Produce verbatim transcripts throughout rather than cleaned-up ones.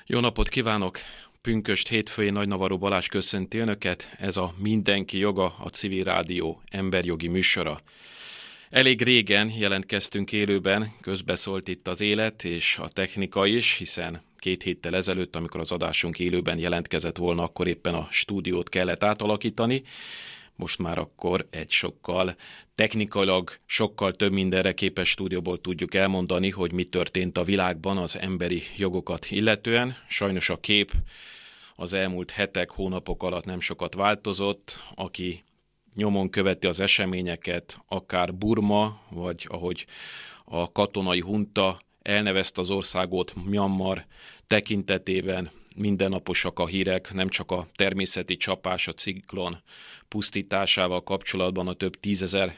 Jó napot kívánok! Pünkösd hétfői Nagynavaró Balázs köszönti Önöket, ez a Mindenki Joga, a Civil Rádió emberjogi műsora. Elég régen jelentkeztünk élőben, közbeszólt itt az élet és a technika is, hiszen két héttel ezelőtt, amikor az adásunk élőben jelentkezett volna, akkor éppen a stúdiót kellett átalakítani. Most már akkor egy sokkal technikailag, sokkal több mindenre képes stúdióból tudjuk elmondani, hogy mi történt a világban az emberi jogokat illetően. Sajnos a kép az elmúlt hetek, hónapok alatt nem sokat változott. Aki nyomon követi az eseményeket, akár Burma, vagy ahogy a katonai hunta elnevezte az országot, Myanmar tekintetében, mindennaposak a hírek, nem csak a természeti csapás, a ciklon pusztításával kapcsolatban, a több tízezer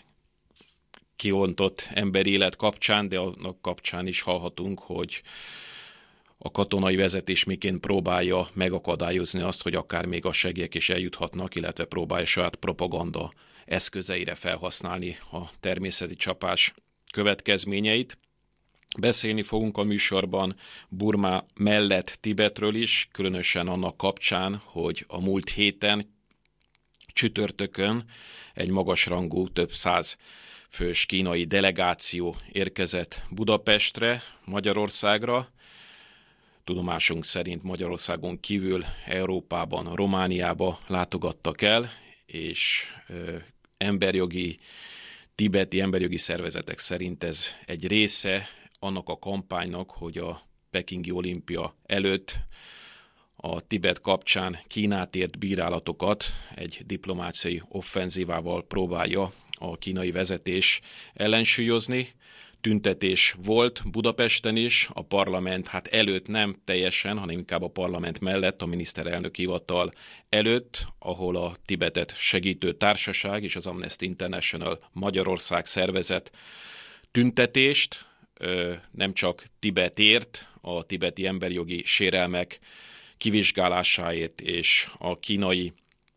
kiontott emberi élet kapcsán, de annak kapcsán is hallhatunk, hogy a katonai vezetés miként próbálja megakadályozni azt, hogy akár még a segélyek is eljuthatnak, illetve próbálja saját propaganda eszközeire felhasználni a természeti csapás következményeit. Beszélni fogunk a műsorban Burma mellett Tibetről is, különösen annak kapcsán, hogy a múlt héten, csütörtökön egy magasrangú, több száz fős kínai delegáció érkezett Budapestre, Magyarországra. Tudomásunk szerint Magyarországon kívül Európában, Romániába látogattak el, és ö, emberjogi, tibeti emberjogi szervezetek szerint ez egy része annak a kampánynak, hogy a pekingi olimpia előtt a Tibet kapcsán Kínát ért bírálatokat egy diplomáciai offenzívával próbálja a kínai vezetés ellensúlyozni. Tüntetés volt Budapesten is, a parlament hát előtt nem teljesen, hanem inkább a parlament mellett, a miniszterelnök hivatal előtt, ahol a Tibetet segítő társaság és az Amnesty International Magyarország szervezett tüntetést, nem csak Tibetért, a tibeti emberjogi sérelmek kivizsgálásáért és a kínai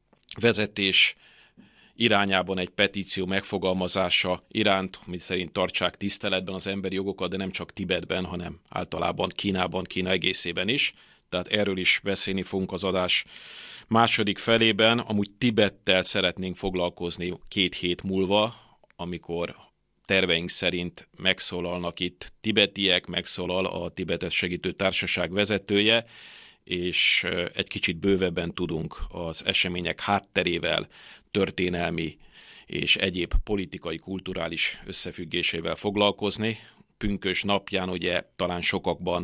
vezetés irányában egy petíció megfogalmazása iránt, mi szerint tartsák tiszteletben az emberi jogokat, de nem csak Tibetben, hanem általában Kínában, Kína egészében is. Tehát erről is beszélni fogunk az adás második felében. Amúgy Tibettel szeretnénk foglalkozni két hét múlva, amikor terveink szerint megszólalnak itt tibetiek, megszólal a Tibetet segítő társaság vezetője, és egy kicsit bővebben tudunk az események hátterével, történelmi és egyéb politikai, kulturális összefüggésével foglalkozni. Pünkösd napján ugye talán sokakban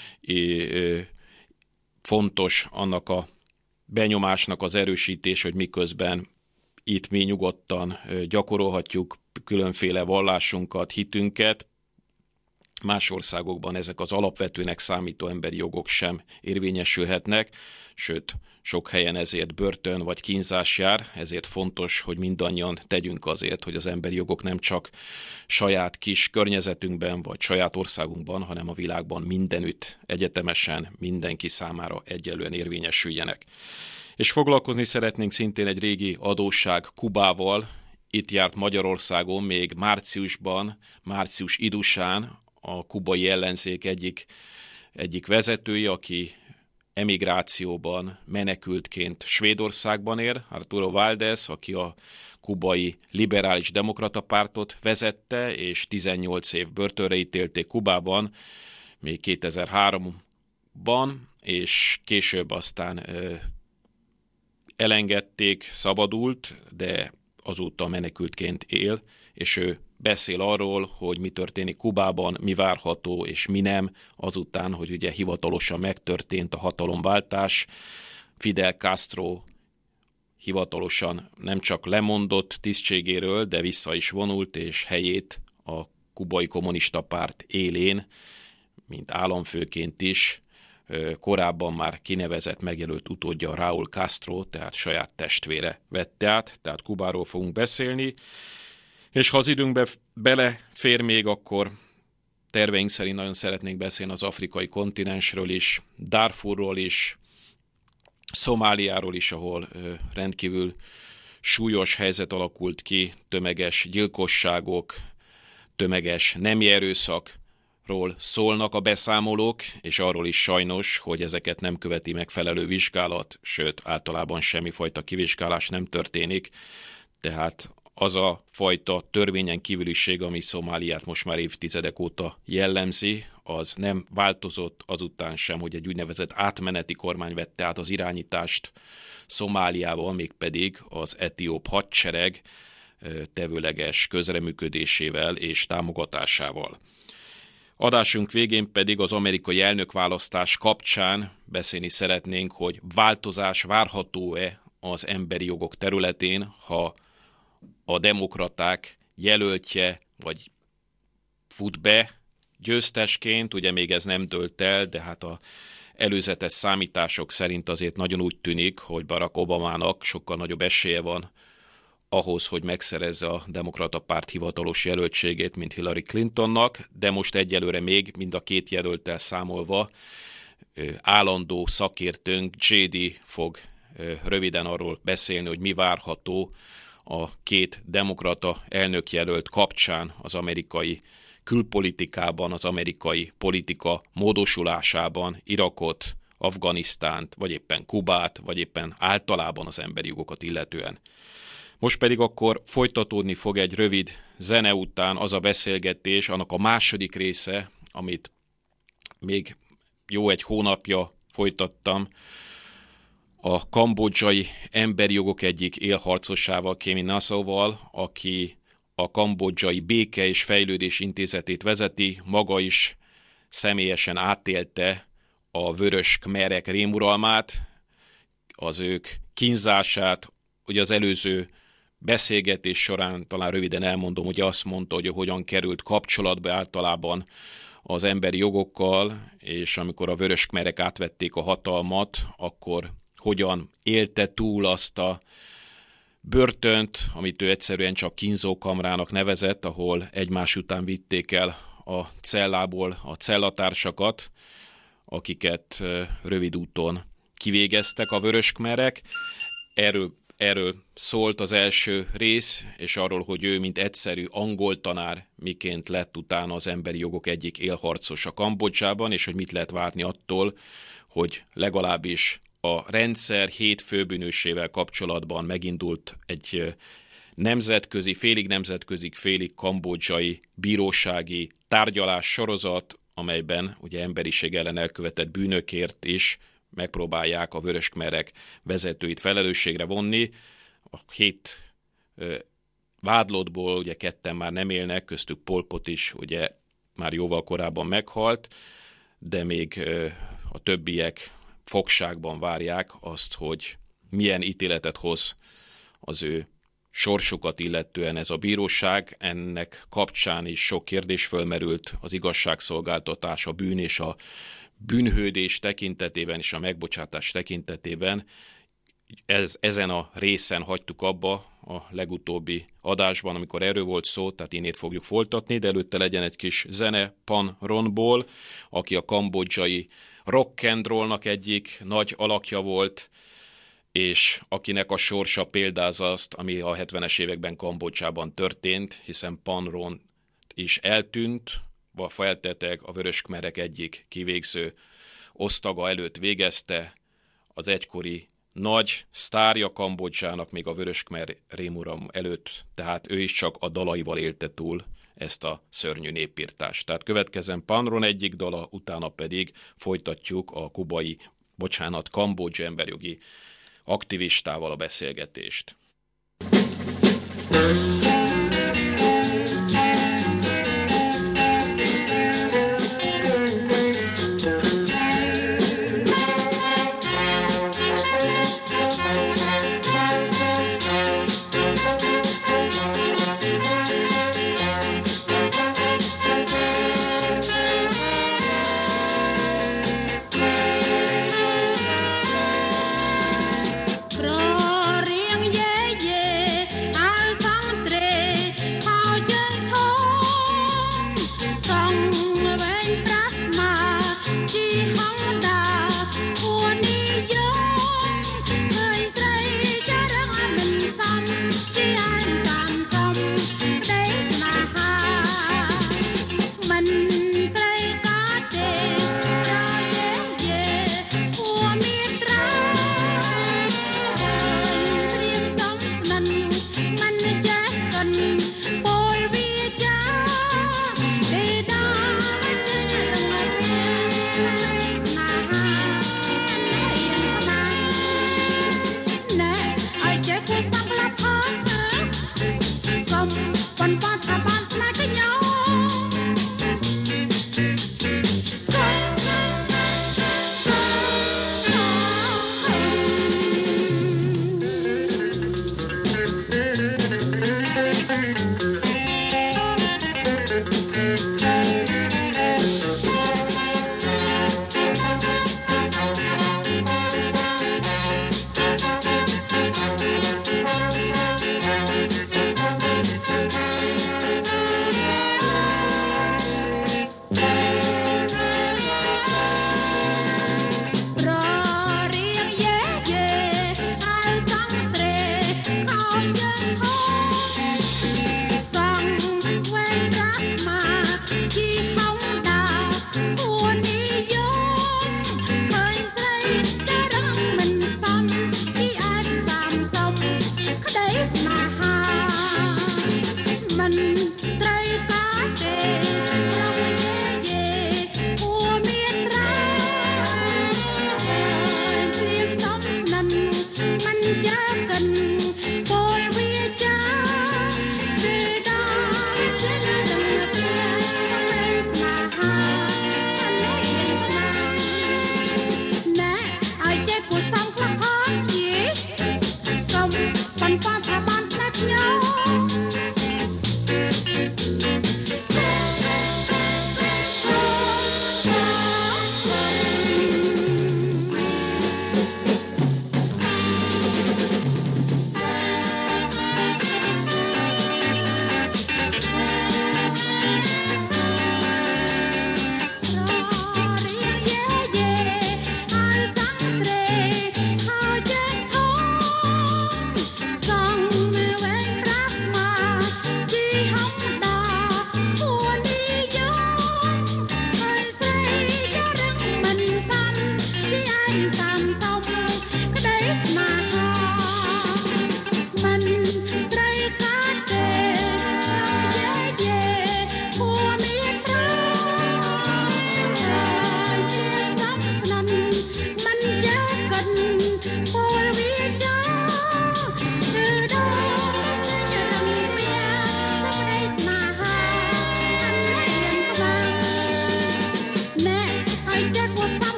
fontos annak a benyomásnak az erősítés, hogy miközben itt mi nyugodtan gyakorolhatjuk különféle vallásunkat, hitünket, más országokban ezek az alapvetőnek számító emberi jogok sem érvényesülhetnek, sőt, sok helyen ezért börtön vagy kínzás jár, ezért fontos, hogy mindannyian tegyünk azért, hogy az emberi jogok nem csak saját kis környezetünkben vagy saját országunkban, hanem a világban mindenütt egyetemesen mindenki számára egyenlően érvényesüljenek. És foglalkozni szeretnénk szintén egy régi adósság Kubával. Itt járt Magyarországon még márciusban, március idusán a kubai ellenzék egyik, egyik vezetője, aki emigrációban, menekültként Svédországban él, Arturo Valdez, aki a kubai liberális demokrata pártot vezette, és tizennyolc év börtönre ítélték Kubában, még kétezer-háromban, és később aztán ö, elengedték, szabadult, de azóta menekültként él, és ő beszél arról, hogy mi történik Kubában, mi várható és mi nem, azután, hogy ugye hivatalosan megtörtént a hatalomváltás. Fidel Castro hivatalosan nem csak lemondott tisztségéről, de vissza is vonult, és helyét a kubai kommunista párt élén, mint államfőként is, korábban már kinevezett, megjelölt utódja Raúl Castro, tehát saját testvére vette át, tehát Kubáról fogunk beszélni. És ha az időnkbe belefér még, akkor terveink szerint nagyon szeretnénk beszélni az afrikai kontinensről is, Darfurról is, Szomáliáról is, ahol rendkívül súlyos helyzet alakult ki, tömeges gyilkosságok, tömeges nemi erőszak, ról szólnak a beszámolók, és arról is sajnos, hogy ezeket nem követi megfelelő vizsgálat, sőt, általában semmifajta kivizsgálás nem történik. Tehát az a fajta törvényen kívüliség, ami Szomáliát most már évtizedek óta jellemzi, az nem változott azután sem, hogy egy úgynevezett átmeneti kormány vette át az irányítást Szomáliában, mégpedig az etióp hadsereg tevőleges közreműködésével és támogatásával. Adásunk végén pedig az amerikai elnökválasztás kapcsán beszélni szeretnénk, hogy változás várható-e az emberi jogok területén, ha a demokraták jelöltje vagy fut be győztesként, ugye még ez nem dőlt el, de hát a előzetes számítások szerint azért nagyon úgy tűnik, hogy Barack Obamának sokkal nagyobb esélye van ahhoz, hogy megszerezze a demokrata párt hivatalos jelöltségét, mint Hillary Clintonnak, de most egyelőre még mind a két jelölttel számolva állandó szakértőnk jé dé fog röviden arról beszélni, hogy mi várható a két demokrata elnökjelölt kapcsán az amerikai külpolitikában, az amerikai politika módosulásában, Irakot, Afganisztánt, vagy éppen Kubát, vagy éppen általában az emberi jogokat illetően. Most pedig akkor folytatódni fog egy rövid zene után az a beszélgetés, annak a második része, amit még jó egy hónapja folytattam, a kambodzsai emberi jogok egyik élharcosával, Kémi Nassauval, aki a kambodzsai Béke és Fejlődés Intézetét vezeti, maga is személyesen átélte a vörös khmerek rémuralmát, az ők kínzását. Ugye az előző beszélgetés során talán röviden elmondom, hogy azt mondta, hogy hogyan került kapcsolatba általában az emberi jogokkal, és amikor a vörös khmerek átvették a hatalmat, akkor hogyan élte túl azt a börtönt, amit ő egyszerűen csak kínzókamrának nevezett, ahol egymás után vitték el a cellából a cellatársakat, akiket rövid úton kivégeztek a vörös khmerek. Erről, erről szólt az első rész, és arról, hogy ő, mint egyszerű angol tanár, miként lett utána az emberi jogok egyik élharcosa Kambodzsában, és hogy mit lehet várni attól, hogy legalábbis a rendszer hét főbűnösével kapcsolatban megindult egy nemzetközi, félig nemzetközi, félig kambodzsai bírósági tárgyalás sorozat, amelyben ugye emberiség ellen elkövetett bűnökért is megpróbálják a vörös khmerek vezetőit felelősségre vonni. A hét vádlottból ugye ketten már nem élnek, köztük Pol Pot is ugye már jóval korábban meghalt, de még a többiek fogságban várják azt, hogy milyen ítéletet hoz az ő sorsukat illetően ez a bíróság. Ennek kapcsán is sok kérdés fölmerült az igazságszolgáltatás, a bűn és a bűnhődés tekintetében és a megbocsátás tekintetében. Ez, ezen a részen hagytuk abba a legutóbbi adásban, amikor erről volt szó, tehát innét fogjuk folytatni, de előtte legyen egy kis zene Pan Ronból, aki a kambodzsai rock and rollnak egyik nagy alakja volt, és akinek a sorsa példáz azt, ami a hetvenes években Kambodzsában történt, hiszen Pan Ron is eltűnt, vagy felteteg a vörös khmerek egyik kivégző osztaga előtt végezte, az egykori nagy sztárja Kambodzsának még a vörös khmer rémuram előtt, tehát ő is csak a dalaival élte túl ezt a szörnyű népirtást. Tehát következzen Pan Ron egyik dala, utána pedig folytatjuk a kubai, bocsánat, kambodzsa emberjogi aktivistával a beszélgetést. Yeah.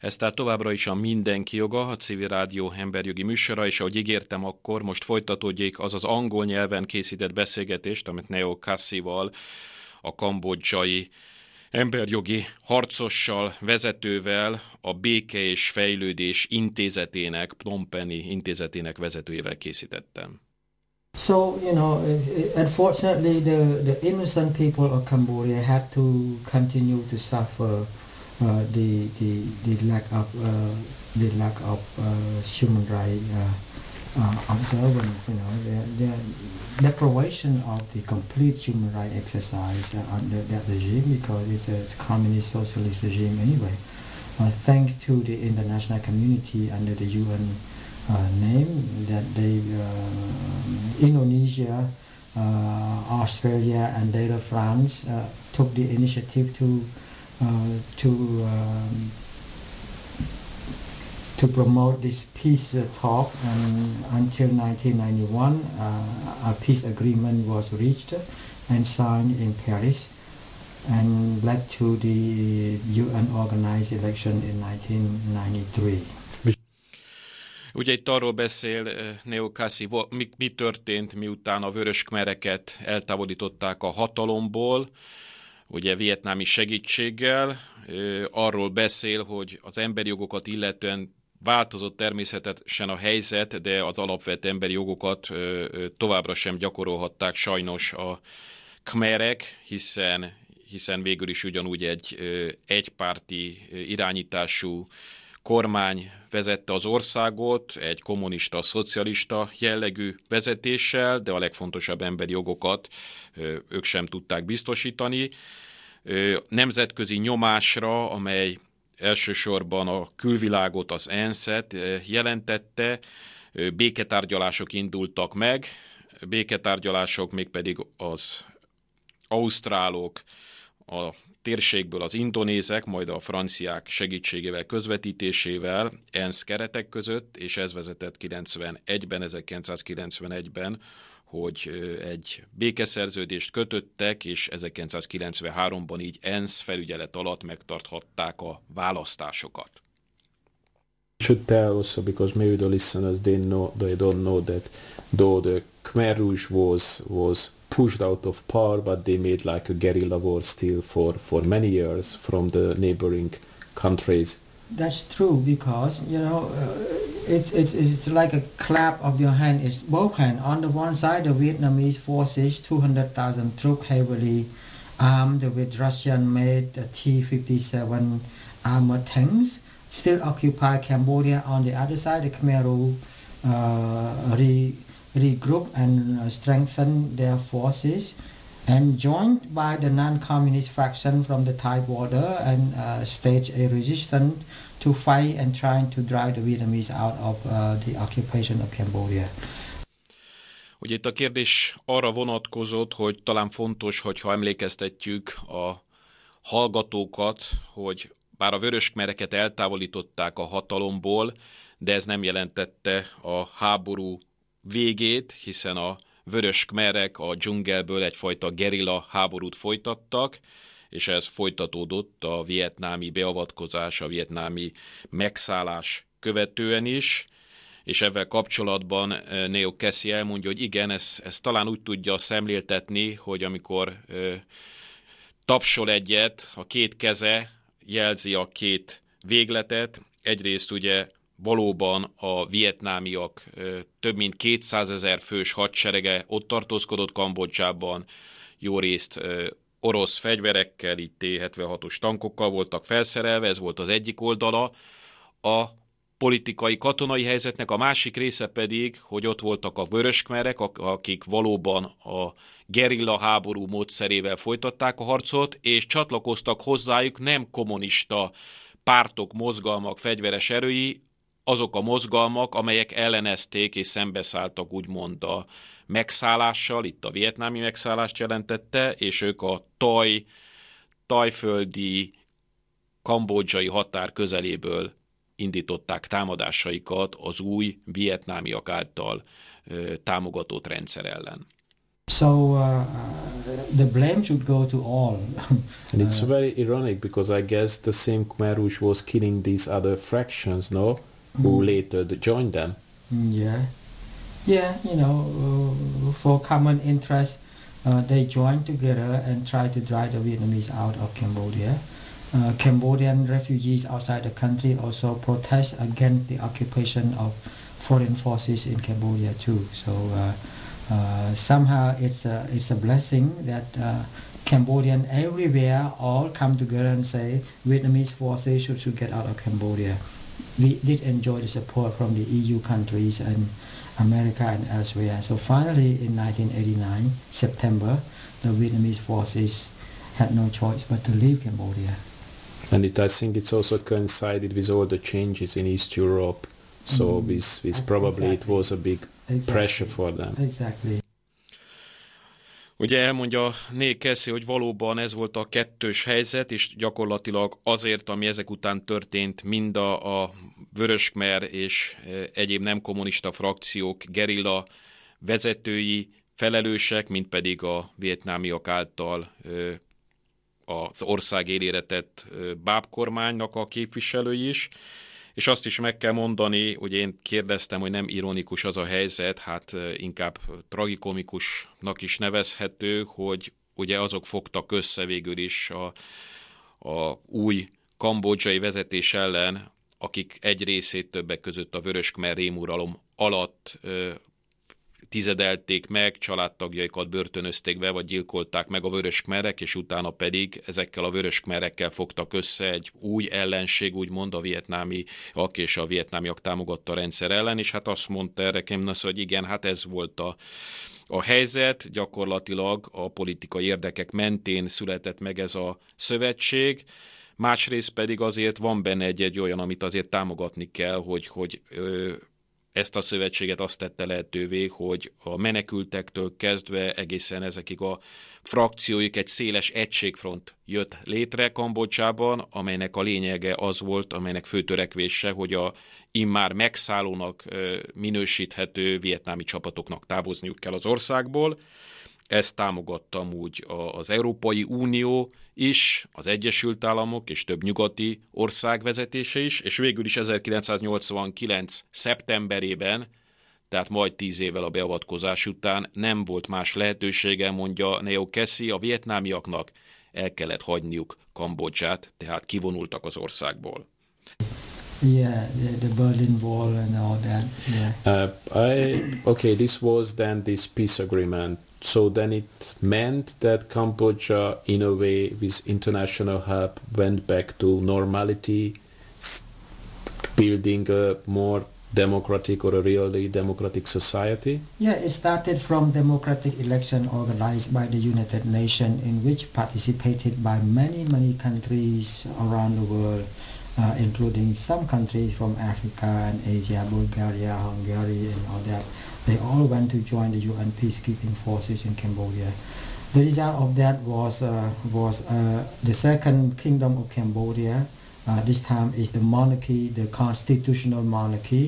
Ez tehát továbbra is a Mindenki joga, a Civil Rádió emberjogi műsora, és ahogy ígértem akkor, most folytatódjék az az angol nyelven készített beszélgetést, amit Neo Kassival, a kambodzsai emberjogi harcossal, vezetővel, a Béke és Fejlődés Intézetének, Phnom Penhi intézetének vezetőjével készítettem. So, you know, unfortunately the, the innocent people of Cambodia had to continue to suffer uh, the, the, the lack of, uh, the lack of uh, human rights uh, uh, observance, you know, the, the deprivation of the complete human rights exercise uh, under that regime, because it's a communist socialist regime anyway. Uh, thanks to the international community under the U N Uh, name that they uh, Indonesia, uh, Australia, and later France uh, took the initiative to uh, to um, to promote this peace uh, talk, and until nineteen ninety-one uh, a peace agreement was reached and signed in Paris and led to the U N organized election in nineteen ninety-three. Ugye itt arról beszél Neo Kassi, mi, mi történt, miután a vörös khmereket eltávolították a hatalomból, ugye vietnámi segítséggel. Arról beszél, hogy az emberi jogokat illetően változott természetesen a helyzet, de az alapvető emberi jogokat továbbra sem gyakorolhatták sajnos a khmerek, hiszen, hiszen végül is ugyanúgy egy egypárti irányítású kormány vezette az országot, egy kommunista, szocialista jellegű vezetéssel, de a legfontosabb emberi jogokat ők sem tudták biztosítani. Nemzetközi nyomásra, amely elsősorban a külvilágot, az ENSZ-et jelentette, béketárgyalások indultak meg, béketárgyalások mégpedig az ausztrálok, a térségből az indonézek, majd a franciák segítségével, közvetítésével ENSZ keretek között, és ez vezetett kilencvenegyben, ezerkilencszázkilencvenegyben, hogy egy békeszerződést kötöttek, és ezerkilencszázkilencvenháromban így ENSZ felügyelet alatt megtarthatták a választásokat. Should tell also, because maybe the listeners they know they don't know that though the Khmer Rouge was was pushed out of power, but they made like a guerrilla war still for for many years from the neighboring countries. That's true, because you know uh, it's it's it's like a clap of your hand. It's both hands. On the one side, the Vietnamese forces, two hundred thousand troops heavily armed with Russian-made T fifty-seven armored tanks, still occupy Cambodia. On the other side, the Khmer Rouge uh, re, regroup and uh, strengthen their forces, and joined by the non-communist faction from the Thai border, and uh, stage a resistance to fight and trying to drive the Vietnamese out of uh, the occupation of Cambodia. Ugye itt a kérdés arra vonatkozott, hogy talán fontos, hogyha emlékeztetjük a hallgatókat, hogy bár a vörös khmereket eltávolították a hatalomból, de ez nem jelentette a háború végét, hiszen a vörös khmerek a dzsungelből egyfajta gerilla háborút folytattak, és ez folytatódott a vietnámi beavatkozás, a vietnámi megszállás követően is, és ezzel kapcsolatban Neo Kassi elmondja, hogy igen, ez, ez talán úgy tudja szemléltetni, hogy amikor ö, tapsol egyet, a két keze jelzi a két végletet, egyrészt ugye valóban a vietnámiak ö, több mint kétszázezer fős hadserege ott tartózkodott Kambodzsában, jó részt ö, orosz fegyverekkel, így T hetvenhatos tankokkal voltak felszerelve, ez volt az egyik oldala. A politikai, katonai helyzetnek a másik része pedig, hogy ott voltak a vörös khmerek, akik valóban a gerilla háború módszerével folytatták a harcot, és csatlakoztak hozzájuk nem kommunista pártok, mozgalmak, fegyveres erői, azok a mozgalmak, amelyek ellenezték és szembeszálltak úgymond a megszállással, itt a vietnámi megszállást jelentette, és ők a taj, tajföldi, kambodzsai határ közeléből indították támadásaikat az új vietnámiak által ö, támogatott rendszer ellen. So uh, the blame should go to all. And it's uh, very ironic because I guess the same Khmer Rouge was killing these other fractions, no? Who mm. later joined them. Yeah. Yeah, you know, uh, for common interest, uh, they joined together and tried to drive the Vietnamese out of Cambodia. Uh, Cambodian refugees outside the country also protest against the occupation of foreign forces in Cambodia too. So uh, uh, somehow it's a, it's a blessing that uh, Cambodian everywhere all come together and say Vietnamese forces should, should get out of Cambodia. We did enjoy the support from the E U countries and America and elsewhere. So finally in nineteen eighty-nine, September, the Vietnamese forces had no choice but to leave Cambodia. And it, I think it's also coincided with all the changes in East Europe. So mm, with, with probably exactly. It was a big exactly. pressure for them. Exactly. Ugye elmondja Neil Casey, hogy valóban ez volt a kettős helyzet, és gyakorlatilag azért, ami ezek után történt, mind a, a Vörös-Khmer és egyéb nem kommunista frakciók, gerilla vezetői felelősek, mint pedig a vietnámiak által az ország élére tett bábkormánynak a képviselői is. És azt is meg kell mondani, hogy én kérdeztem, hogy nem ironikus az a helyzet, hát inkább tragikomikusnak is nevezhető, hogy ugye azok fogtak össze végül is a, a új kambodzsai vezetés ellen, akik egy részét többek között a Vörös-Khmer rémuralom alatt ö, tizedelték meg, családtagjaikat börtönözték be, vagy gyilkolták meg a Vörös-Khmerek, és utána pedig ezekkel a Vörös-Khmerekkel fogtak össze egy új ellenség, úgymond a vietnámiak és a vietnámiak támogatta a rendszer ellen, és hát azt mondta erre Kemnasz, hogy igen, hát ez volt a, a helyzet, gyakorlatilag a politikai érdekek mentén született meg ez a szövetség, másrészt pedig azért van benne egy-egy olyan, amit azért támogatni kell, hogy, hogy ö, ezt a szövetséget azt tette lehetővé, hogy a menekültektől kezdve egészen ezekig a frakcióik egy széles egységfront jött létre Kambodzsában, amelynek a lényege az volt, amelynek fő törekvése, hogy a immár megszállónak minősíthető vietnámi csapatoknak távozniuk kell az országból. Ezt támogatta amúgy az Európai Unió is, az Egyesült Államok és több nyugati ország vezetése is, és végül is ezerkilencszáznyolcvankilenc. szeptemberében, tehát majd tíz évvel a beavatkozás után nem volt más lehetősége, mondja Neil Casey, a vietnámiaknak el kellett hagyniuk Kambodzsát, tehát kivonultak az országból. Yeah, the, the Berlin Wall and all that. Yeah. Uh, I, okay, this was then this peace agreement. So then it meant that Cambodia, in a way, with international help, went back to normality, building a more democratic or a really democratic society? Yeah, it started from democratic election organized by the United Nations, in which participated by many, many countries around the world, uh, including some countries from Africa and Asia, Bulgaria, Hungary, and all that. They all went to join the U N peacekeeping forces in Cambodia. The result of that was uh, was uh, the second kingdom of Cambodia. Uh, this time is the monarchy, the constitutional monarchy.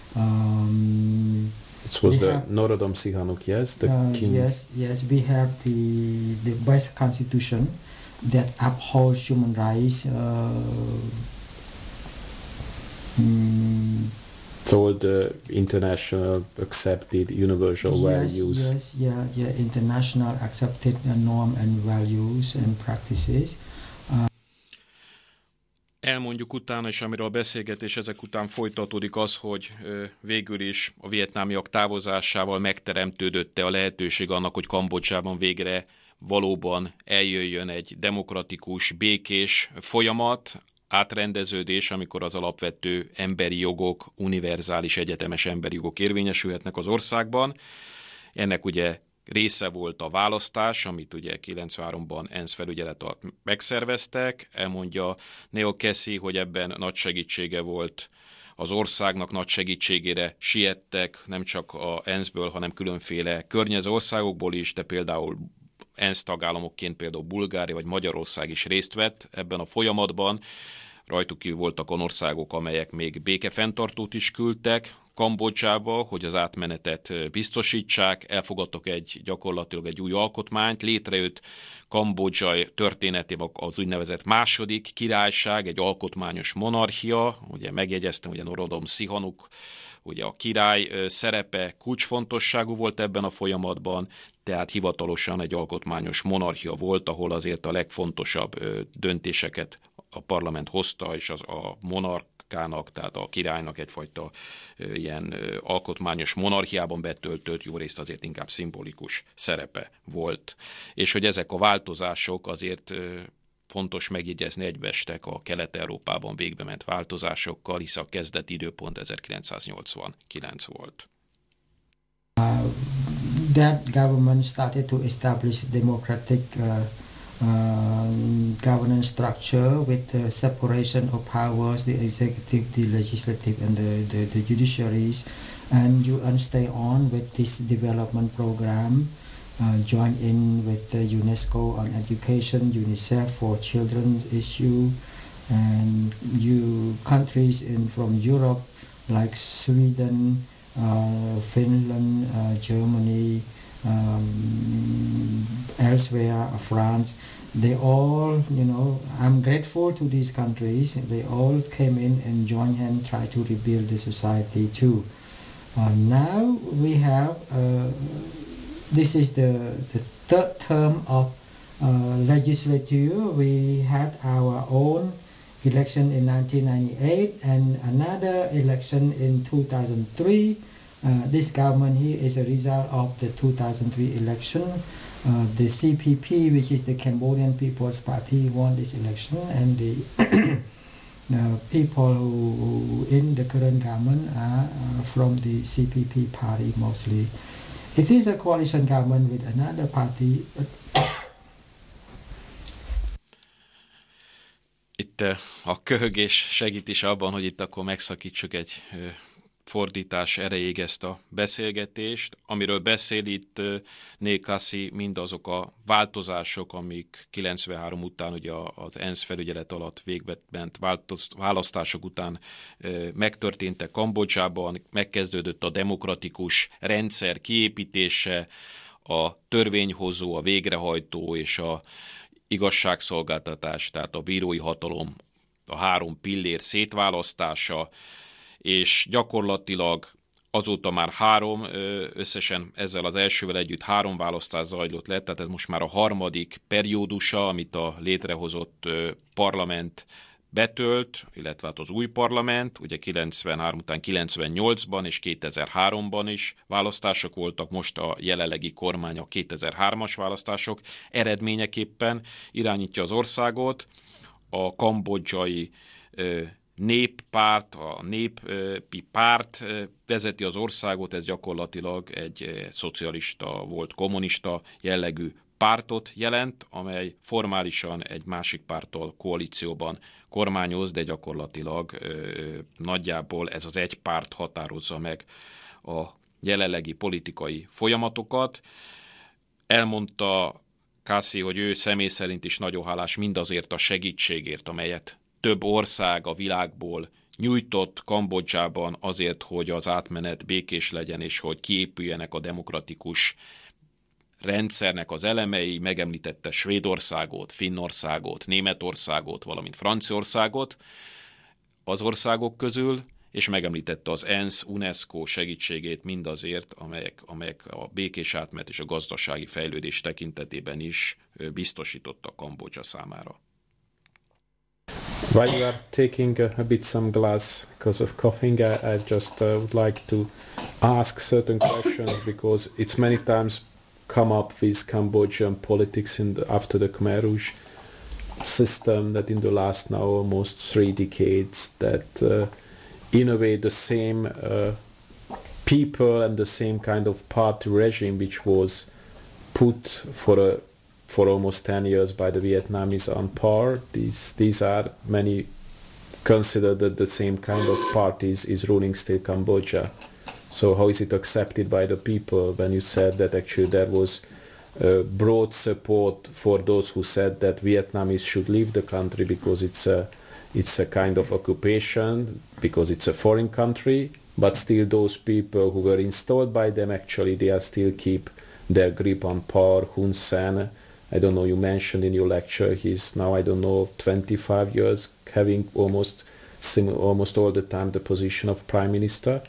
Um, this was the have, Norodom Sihanouk, yes, the uh, king. Yes, yes, we have the the best constitution that upholds human rights. Uh, mm, It's all the international accepted universal yes, values. Yes, yeah, yeah, international accepted norm and values and practices. Uh, Elmondjuk utána, és amiről a beszélgetés ezek után folytatódik az, hogy végül is a vietnámiak távozásával megteremtődött-e a lehetőség annak, hogy Kambodzsában végre valóban eljöjjön egy demokratikus, békés folyamat, átrendeződés, amikor az alapvető emberi jogok, univerzális egyetemes emberi jogok érvényesülhetnek az országban. Ennek ugye része volt a választás, amit ugye kilencvenháromban ENSZ felügyelet alatt megszerveztek. Elmondja Neil Casey, hogy ebben nagy segítsége volt az országnak, nagy segítségére siettek, nem csak az ENSZ-ből, hanem különféle környező országokból is, de például ENSZ tagállamokként például Bulgária vagy Magyarország is részt vett ebben a folyamatban. Rajtuk kívül voltak olyan országok, amelyek még békefenntartót is küldtek Kambodzsába, hogy az átmenetet biztosítsák, elfogadtak egy gyakorlatilag egy új alkotmányt, létrejött Kambodzsa történetében az úgynevezett második királyság, egy alkotmányos monarchia, ugye megjegyeztem, ugye Norodom Sihanouk, ugye a király szerepe kulcsfontosságú volt ebben a folyamatban, tehát hivatalosan egy alkotmányos monarchia volt, ahol azért a legfontosabb döntéseket a parlament hozta, és az a monarkának, tehát a királynak egyfajta ilyen alkotmányos monarchiában betöltött, jó részt azért inkább szimbolikus szerepe volt. És hogy ezek a változások azért fontos megjegyezni, egybeestek a Kelet-Európában végbe ment változásokkal, hisz a kezdeti időpont ezerkilencszáznyolcvankilenc volt. Uh, that government started to establish democratic uh, uh, governance structure with the separation of powers, the executive, the legislative and the, the, the judiciaries, and you and stay on with this development program. Uh, join in with the UNESCO on education, UNICEF for children's issue, and you countries in from Europe like Sweden, uh, Finland, uh, Germany, um, elsewhere, France. They all, you know, I'm grateful to these countries. They all came in and joined and tried to rebuild the society too. Uh, now we have. Uh, This is the, the third term of uh, legislature. We had our own election in nineteen ninety-eight and another election in two thousand three. Uh, this government here is a result of the two thousand three election. Uh, the C P P, which is the Cambodian People's Party, won this election, and the uh, people who, who in the current government are uh, from the C P P party mostly. It is a coalition government with another party. Itt a köhögés segít is abban, hogy itt akkor megszakítsuk egy fordítás erejéig ezt a beszélgetést. Amiről beszél itt Neil Kassy, mindazok a változások, amik kilencvenhárom után, ugye az ENSZ felügyelet alatt végbe ment választások után megtörténtek Kambodzsában, megkezdődött a demokratikus rendszer kiépítése, a törvényhozó, a végrehajtó és a igazságszolgáltatás, tehát a bírói hatalom, a három pillér szétválasztása, és gyakorlatilag azóta már három, összesen ezzel az elsővel együtt három választás zajlott le, tehát ez most már a harmadik periódusa, amit a létrehozott parlament betölt, illetve hát az új parlament, ugye kilencvenhárom után kilencvennyolcban és kétezer-háromban is választások voltak, most a jelenlegi kormány a kétezer-hármas választások eredményeképpen irányítja az országot. A kambodzsai néppárt, a népi párt vezeti az országot, ez gyakorlatilag egy szocialista volt, kommunista jellegű pártot jelent, amely formálisan egy másik párttal koalícióban kormányoz, de gyakorlatilag ö, nagyjából ez az egy párt határozza meg a jelenlegi politikai folyamatokat. Elmondta Kassy, hogy ő személy szerint is nagyon hálás mindazért a segítségért, amelyet több ország a világból nyújtott Kambodzsában azért, hogy az átmenet békés legyen, és hogy kiépüljenek a demokratikus rendszernek az elemei, megemlítette Svédországot, Finnországot, Németországot, valamint Franciaországot az országok közül, és megemlítette az ENSZ, UNESCO segítségét mindazért, amelyek, amelyek a békés átmenet és a gazdasági fejlődés tekintetében is biztosította Kambodzsa számára. While you are taking a, a bit some glass because of coughing, I, I just uh, would like to ask certain questions because it's many times come up with Cambodian politics in the, after the Khmer Rouge system that in the last now almost three decades that uh, in a way the same uh, people and the same kind of party regime which was put for a for almost ten years by the Vietnamese on par. These these are many considered that the same kind of parties is ruling still Cambodia. So how is it accepted by the people when you said that actually there was uh, broad support for those who said that Vietnamese should leave the country because it's a it's a kind of occupation, because it's a foreign country, but still those people who were installed by them, actually they are still keep their grip on power. Hun Sen, I don't know, you mentioned in your lecture, he's now, I don't know, twenty-five years having almost almost all the time the position of prime minister.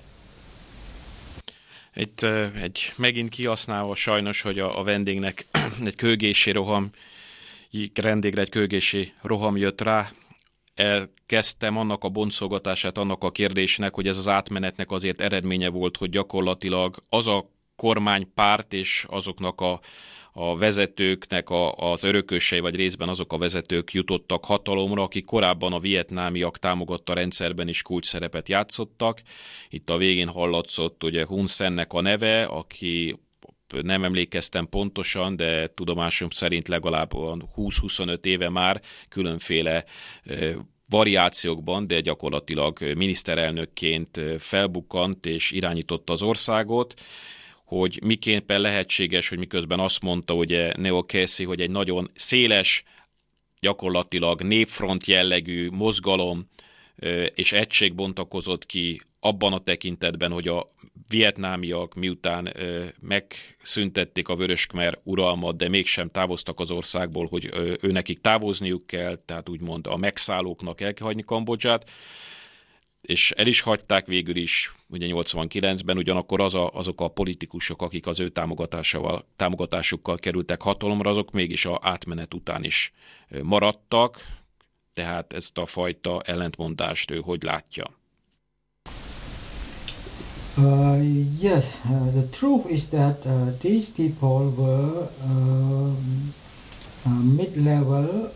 Itt egy, megint kihasználva sajnos, hogy a, a vendégnek egy kőgési roham, rendégre egy kőgési roham jött rá, elkezdtem annak a boncolgatását annak a kérdésnek, hogy ez az átmenetnek azért eredménye volt, hogy gyakorlatilag az a kormánypárt és azoknak a, a vezetőknek a, az örökösei, vagy részben azok a vezetők jutottak hatalomra, akik korábban a vietnámiak támogatta rendszerben is kulcsszerepet játszottak. Itt a végén hallatszott ugye Hun Sennek a neve, aki nem emlékeztem pontosan, de tudomásom szerint legalább húsz-huszonöt éve már különféle variációkban, de gyakorlatilag miniszterelnökként felbukkant és irányította az országot, hogy miképpen lehetséges, hogy miközben azt mondta ugye Neo Casey, hogy egy nagyon széles, gyakorlatilag népfront jellegű mozgalom és egység bontakozott ki abban a tekintetben, hogy a vietnámiak miután megszüntették a Vörös-Khmer uralmat, de mégsem távoztak az országból, hogy őnekik távozniuk kell, tehát úgymond a megszállóknak el kell hagyni Kambodzsát, és el is hagyták végül is, ugye nyolcvankilencben, ugyanakkor az a, azok a politikusok, akik az ő támogatásával, támogatásukkal kerültek hatalomra, azok mégis a átmenet után is maradtak, tehát ezt a fajta ellentmondást ő hogy látja? Uh, yes, uh, the truth is that uh, these people were uh, uh, mid-level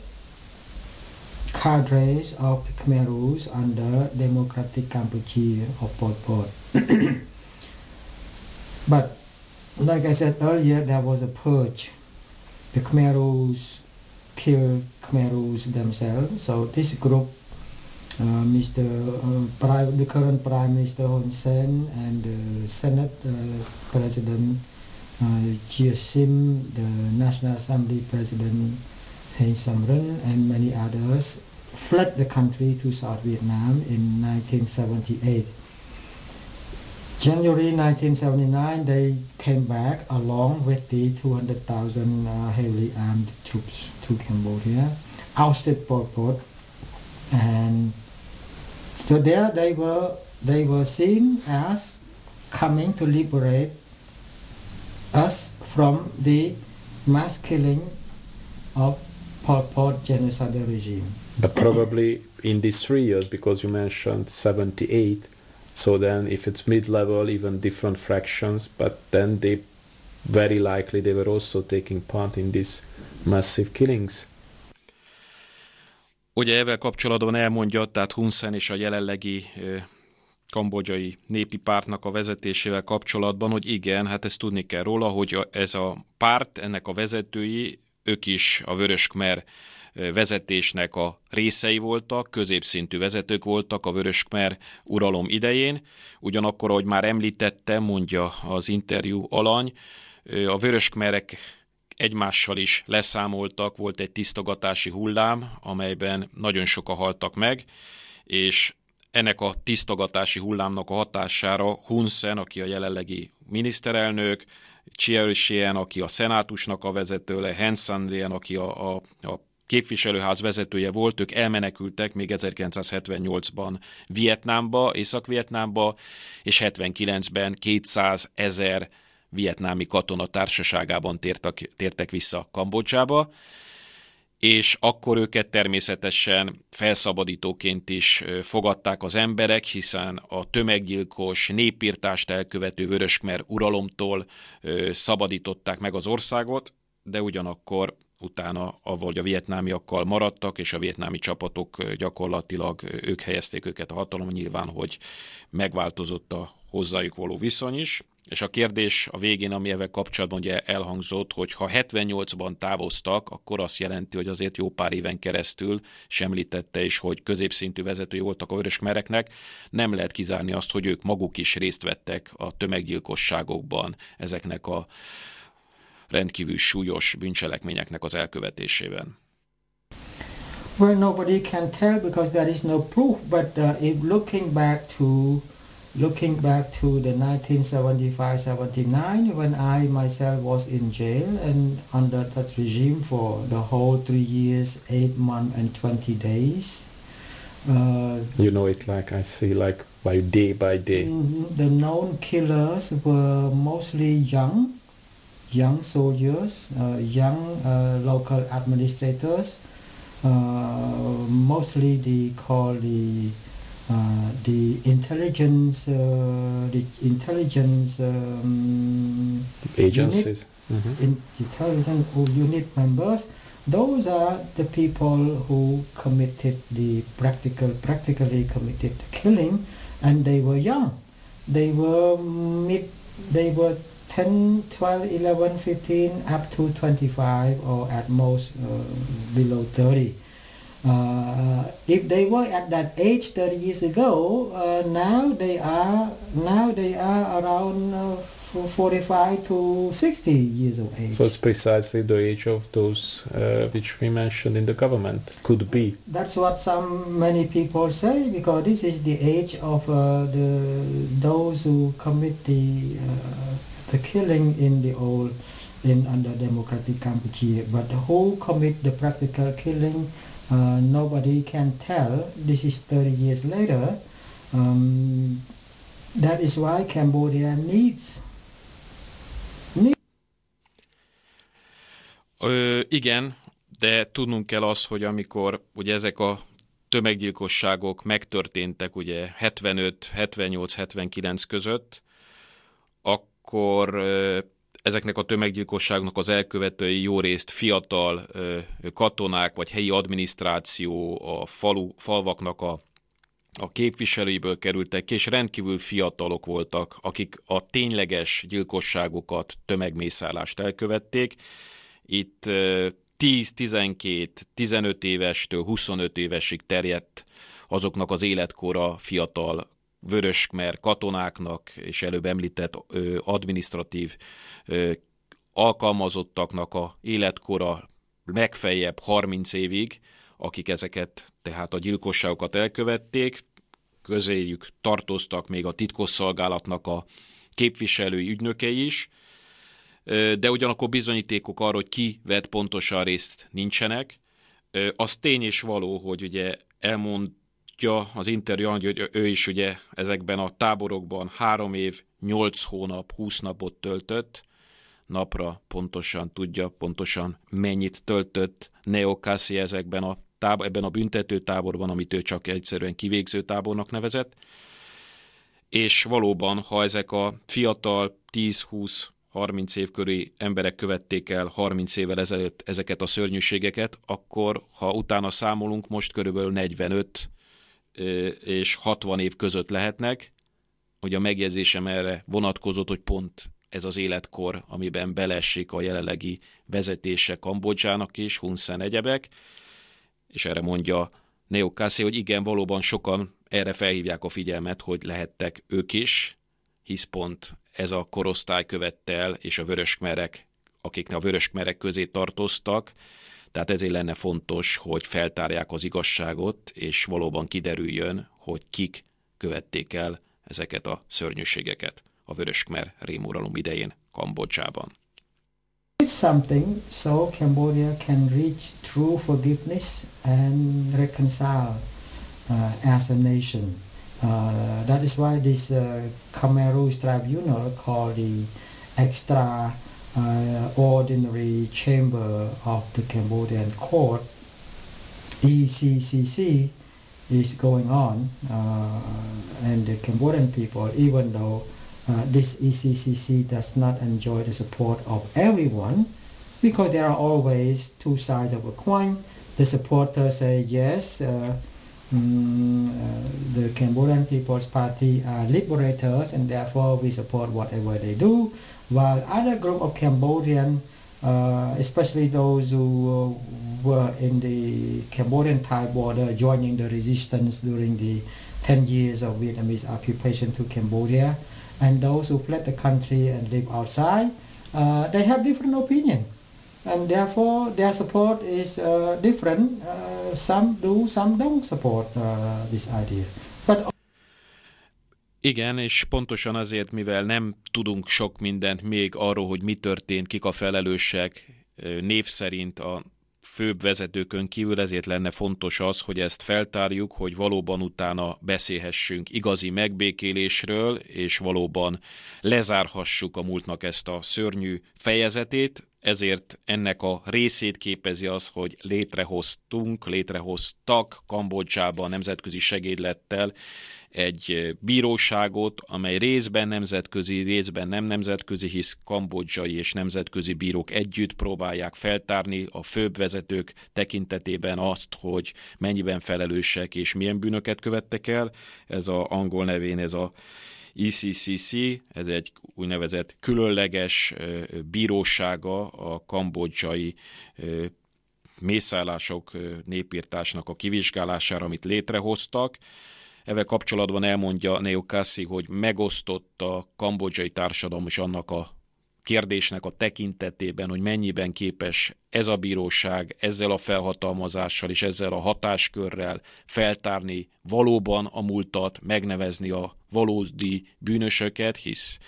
cadres of the Khmer Rouge under Democratic Cambodia of Pol Pot. But like I said earlier, there was a purge. The Khmer Rouge killed Khmer Rouge themselves. So this group, uh, Mister Uh, Prime, the current Prime Minister Hun Sen and the Senate uh, President uh, Chea Sim, the National Assembly President Heng Samrin, and many others fled the country to South Vietnam in nineteen seventy-eight. January nineteen seventy-nine, they came back along with the two hundred thousand uh, heavily armed troops to Cambodia, ousted Pol Pot, and so there they were they were seen as coming to liberate us from the mass killing of Pol Pot genocidal regime. But probably in these three years, because you mentioned seventy-eight, so then if it's mid-level, even different fractions, but then they very likely they were also taking part in these massive killings. Ugye ezzel kapcsolatban elmondja, tehát Hun Sen és a jelenlegi kambodzsai népi pártnak a vezetésével kapcsolatban, hogy igen, hát ezt tudni kell róla, hogy ez a párt, ennek a vezetői, ők is a Vörös-Khmer vezetésnek a részei voltak, középszintű vezetők voltak a Vörös-Khmer uralom idején. Ugyanakkor, ahogy már említettem, mondja az interjú alany, a Vörös-Khmerek egymással is leszámoltak, volt egy tisztogatási hullám, amelyben nagyon sokan haltak meg, és ennek a tisztogatási hullámnak a hatására Hun Sen, aki a jelenlegi miniszterelnök, Chea Sim, aki a szenátusnak a vezetője, Heng Samrin, aki a, a, a képviselőház vezetője volt, ők elmenekültek még ezerkilencszázhetvennyolcban Vietnámba, Észak-Vietnámba, és hetvenkilencben kétszázezer vietnámi katona társaságában tértek, tértek vissza Kambodzsába, és akkor őket természetesen felszabadítóként is fogadták az emberek, hiszen a tömeggyilkos, népirtást elkövető Vörös-Khmer uralomtól szabadították meg az országot, de ugyanakkor utána, ahogy a vietnámiakkal maradtak, és a vietnámi csapatok gyakorlatilag ők helyezték őket a hatalom, nyilván, hogy megváltozott a hozzájuk való viszony is. És a kérdés a végén, ami ezzel kapcsolatban ugye elhangzott, hogy ha hetvennyolcban távoztak, akkor azt jelenti, hogy azért jó pár éven keresztül, és említette is, hogy középszintű vezetői voltak a Vörös-Khmereknek, nem lehet kizárni azt, hogy ők maguk is részt vettek a tömeggyilkosságokban, ezeknek a rendkívül súlyos bűncselekményeknek az elkövetésében. Well, nobody can tell because there is no proof, but uh, if looking back to looking back to the nineteen seventy-five seventy-nine, when I myself was in jail and under that regime for the whole three years, eight months and twenty days. Uh, you know it like I see, like by day by day. The known killers were mostly young, young soldiers, uh, young uh, local administrators, uh, mostly the called the uh, the intelligence, uh, the intelligence um, agencies, unit, mm-hmm. in, intelligence unit members. Those are the people who committed the practical, practically committed the killing, and they were young. They were mid, they were ten, twelve, eleven, fifteen, up to twenty-five, or at most uh, below thirty. Uh, if they were at that age thirty years ago, uh, now they are now they are around uh, forty-five to sixty years of age. So it's precisely the age of those uh, which we mentioned in the government could be. That's what some many people say, because this is the age of uh, the those who commit the uh, the killing in the old in under democratic Cambodia. But who commit the practical killing, uh, nobody can tell. This is thirty years later. Um, that is why Cambodia needs. Ö, igen, de tudnunk kell az, hogy amikor ugye ezek a tömeggyilkosságok megtörténtek ugye hetvenöt, hetvennyolc, hetvenkilenc között, akkor ö, ezeknek a tömeggyilkosságnak az elkövetői jó részt fiatal ö, katonák vagy helyi adminisztráció, a falu, falvaknak a, a képviselőiből kerültek ki, és rendkívül fiatalok voltak, akik a tényleges gyilkosságokat, tömegmészállást elkövették. Itt tíz, tizenkét, tizenöt évestől huszonöt évesig terjedt azoknak az életkora fiatal vöröskmer katonáknak, és előbb említett ö, adminisztratív ö, alkalmazottaknak a életkora legfeljebb harminc évig, akik ezeket, tehát a gyilkosságokat elkövették. Közéjük tartoztak még a titkosszolgálatnak a képviselői, ügynökei is, de ugyanakkor bizonyítékok arra, hogy ki vett pontosan részt, nincsenek. Az tény és való, hogy ugye elmondja az interjú, hogy ő is ugye ezekben a táborokban három év, nyolc hónap, húsz napot töltött, napra pontosan tudja, pontosan mennyit töltött Neo Kassi ezekben a tábor, ebben a büntető táborban, amit ő csak egyszerűen kivégző tábornak nevezett. És valóban, ha ezek a fiatal tíz, húsz, harminc év körüli emberek követték el harminc évvel ezelőtt ezeket a szörnyűségeket, akkor ha utána számolunk, most körülbelül negyvenöt és hatvan év között lehetnek. Ugye a megjegyzésem erre vonatkozott, hogy pont ez az életkor, amiben beleesik a jelenlegi vezetése Kambodzsának is, Hun Sen egyebek, és erre mondja Neo Kassi, hogy igen, valóban sokan erre felhívják a figyelmet, hogy lehettek ők is, hisz pont ez a korosztály követte el, és a vöröskmerek, akik a vöröskmerek közé tartoztak, tehát ezért lenne fontos, hogy feltárják az igazságot, és valóban kiderüljön, hogy kik követték el ezeket a szörnyűségeket a vöröskmer rémuralom idején Kambodzsában. It's something so Cambodia can reach true forgiveness and reconcile uh, as a nation. Uh, that is why this uh, Khmer Rouge Tribunal, called the Extra uh, Ordinary Chamber of the Cambodian Court, E C C C, is going on, uh, and the Cambodian people, even though uh, this E C C C does not enjoy the support of everyone, because there are always two sides of a coin. The supporters say yes, uh, Mm, uh, the Cambodian People's Party are liberators, and therefore we support whatever they do, while other group of Cambodian, uh, especially those who uh, were in the Cambodian-Thai border joining the resistance during the ten years of Vietnamese occupation to Cambodia, and those who fled the country and live outside, uh, they have different opinion. And therefore, their support is uh, different. Uh, some do, some don't support uh, this idea. But Igen, és pontosan azért, mivel nem tudunk sok mindent még arról, hogy mi történt, kik a felelősek név szerint a főbb vezetőkön kívül, ezért lenne fontos az, hogy ezt feltárjuk, hogy valóban utána beszélhessünk igazi megbékélésről, és valóban lezárhassuk a múltnak ezt a szörnyű fejezetét. Ezért ennek a részét képezi az, hogy létrehoztunk, létrehoztak Kambodzsában nemzetközi segédlettel egy bíróságot, amely részben nemzetközi, részben nem nemzetközi, hisz kambodzsai és nemzetközi bírók együtt próbálják feltárni a főbb vezetők tekintetében azt, hogy mennyiben felelősek és milyen bűnöket követtek el. Ez a angol nevén ez a I C C C, ez egy úgynevezett különleges bírósága a kambodzsai mészállások, népírtásnak a kivizsgálására, amit létrehoztak. Ezzel kapcsolatban elmondja Neo Kassi, hogy megosztott a kambodzsai társadalom és annak a kérdésnek a tekintetében, hogy mennyiben képes ez a bíróság ezzel a felhatalmazással és ezzel a hatáskörrel feltárni valóban a múltat, megnevezni a valódi bűnösöket, hisz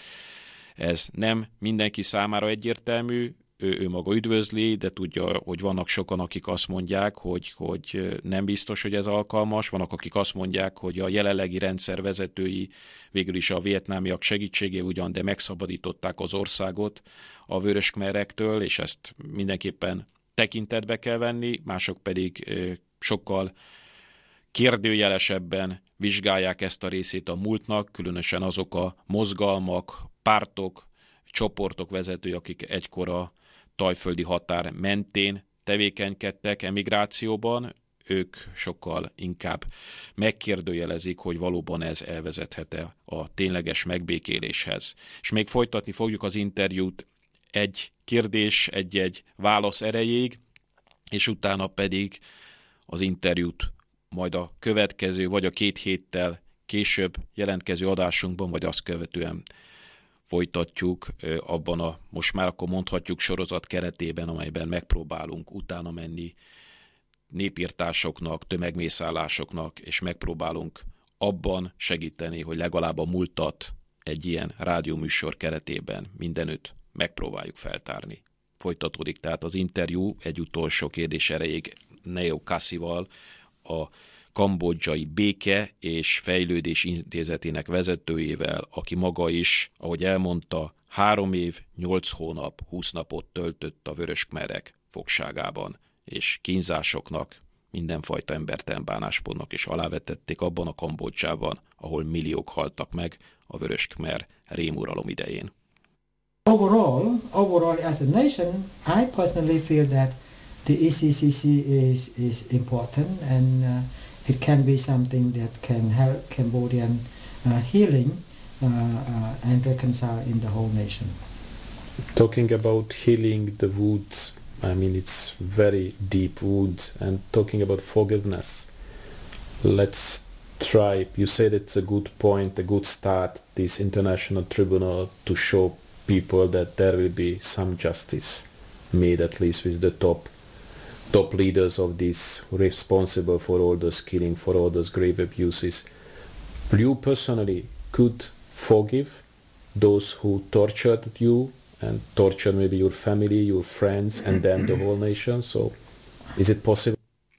ez nem mindenki számára egyértelmű, ő, ő maga üdvözli, de tudja, hogy vannak sokan, akik azt mondják, hogy, hogy nem biztos, hogy ez alkalmas, vannak, akik azt mondják, hogy a jelenlegi rendszer vezetői végül is a vietnámiak segítségével ugyan, de megszabadították az országot a vöröskmerektől, és ezt mindenképpen tekintetbe kell venni, mások pedig sokkal kérdőjelesebben vizsgálják ezt a részét a múltnak, különösen azok a mozgalmak, pártok, csoportok vezetői, akik egykor a tajföldi határ mentén tevékenykedtek emigrációban, ők sokkal inkább megkérdőjelezik, hogy valóban ez elvezethet-e a tényleges megbékéléshez. És még folytatni fogjuk az interjút egy kérdés, egy-egy válasz erejéig, és utána pedig az interjút majd a következő, vagy a két héttel később jelentkező adásunkban, vagy azt követően folytatjuk abban a, most már akkor mondhatjuk sorozat keretében, amelyben megpróbálunk utána menni népírtásoknak, tömegmészállásoknak, és megpróbálunk abban segíteni, hogy legalább a múltat egy ilyen rádióműsor keretében mindenütt megpróbáljuk feltárni. Folytatódik tehát az interjú egy utolsó kérdés erejéig Neo Kassival, a Kambodzsai Béke és Fejlődés Intézetének vezetőjével, aki maga is, ahogy elmondta, három év, nyolc hónap, húsz napot töltött a vöröskmerek fogságában, és kínzásoknak, mindenfajta embertelen bánásmódnak is alávetették abban a Kambodzsában, ahol milliók haltak meg a vöröskmer rémuralom idején. Overall, overall as a nation, I personally feel that the E C C C is, is important and uh, it can be something that can help Cambodian uh, healing uh, uh, and reconcile in the whole nation. Talking about healing the wounds, I mean it's very deep wounds, and talking about forgiveness, let's try, you said it's a good point, a good start, this international tribunal to show people that there will be some justice made, at least with the top top leaders of this responsible for all those killing, for all those grave abuses. You personally could forgive those who tortured you and tortured maybe your family, your friends, and then the whole nation. So is it possible?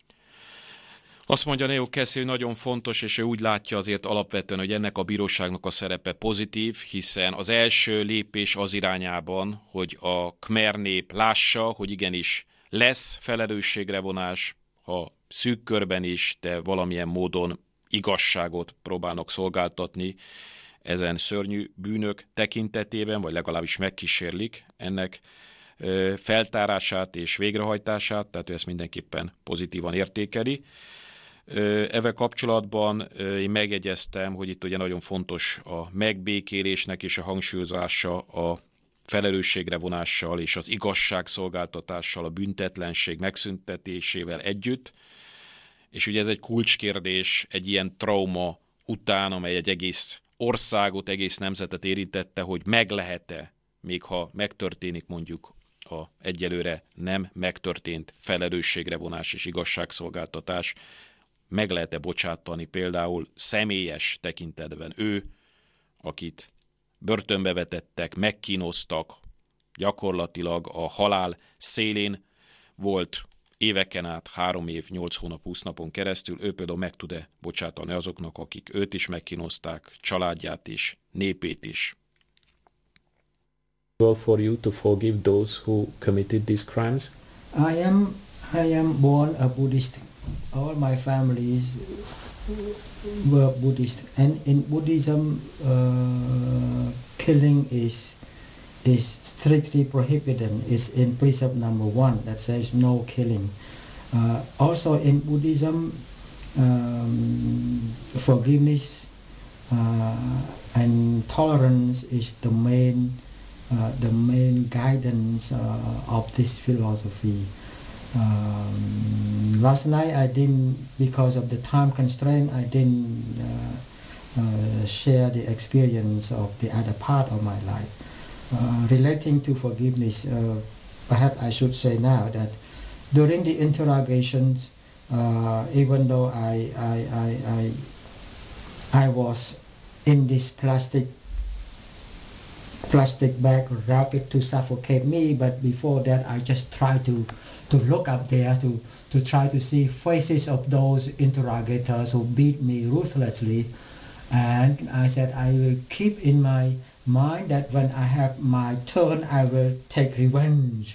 Azt mondja Neo Kassi, hogy nagyon fontos, és ő úgy látja azért alapvetően, hogy ennek a bíróságnak a szerepe pozitív, hiszen az első lépés az irányában, hogy a khmer nép lássa, hogy igenis lesz felelősségre vonás, ha szűk körben is, de valamilyen módon igazságot próbálnak szolgáltatni ezen szörnyű bűnök tekintetében, vagy legalábbis megkísérlik ennek feltárását és végrehajtását, tehát ő ezt mindenképpen pozitívan értékeli. Ezzel kapcsolatban én megjegyeztem, hogy itt ugye nagyon fontos a megbékélésnek és a hangsúlyozása a felelősségre vonással és az igazságszolgáltatással, a büntetlenség megszüntetésével együtt. És ugye ez egy kulcskérdés egy ilyen trauma után, amely egy egész országot, egész nemzetet érintette, hogy meg lehet-e, még ha megtörténik mondjuk a egyelőre nem megtörtént felelősségre vonás és igazságszolgáltatás, meg lehet-e bocsátani például személyes tekintetben ő akit börtönbe vetettek, megkínoztak, gyakorlatilag a halál szélén volt éveken át, három év, nyolc hónap, húsz napon keresztül, ő például meg tud-e bocsátani azoknak, akik őt is megkínozták, családját is, népét is. For you to forgive those who committed these crimes? I am I am born a Buddhist. All my families were Buddhist, and in Buddhism, uh, killing is is strictly prohibited. It's in precept number one that says no killing. Uh, also in Buddhism, um, forgiveness uh, and tolerance is the main uh, the main guidance uh, of this philosophy. Um, last night I didn't, because of the time constraint, I didn't uh, uh, share the experience of the other part of my life. Uh, relating to forgiveness, uh, perhaps I should say now that during the interrogations, uh, even though I, I, I, I, I was in this plastic plastic bag wrapped to suffocate me, but before that I just tried to to look up there to, to try to see faces of those interrogators who beat me ruthlessly. And I said I will keep in my mind that when I have my turn, I will take revenge.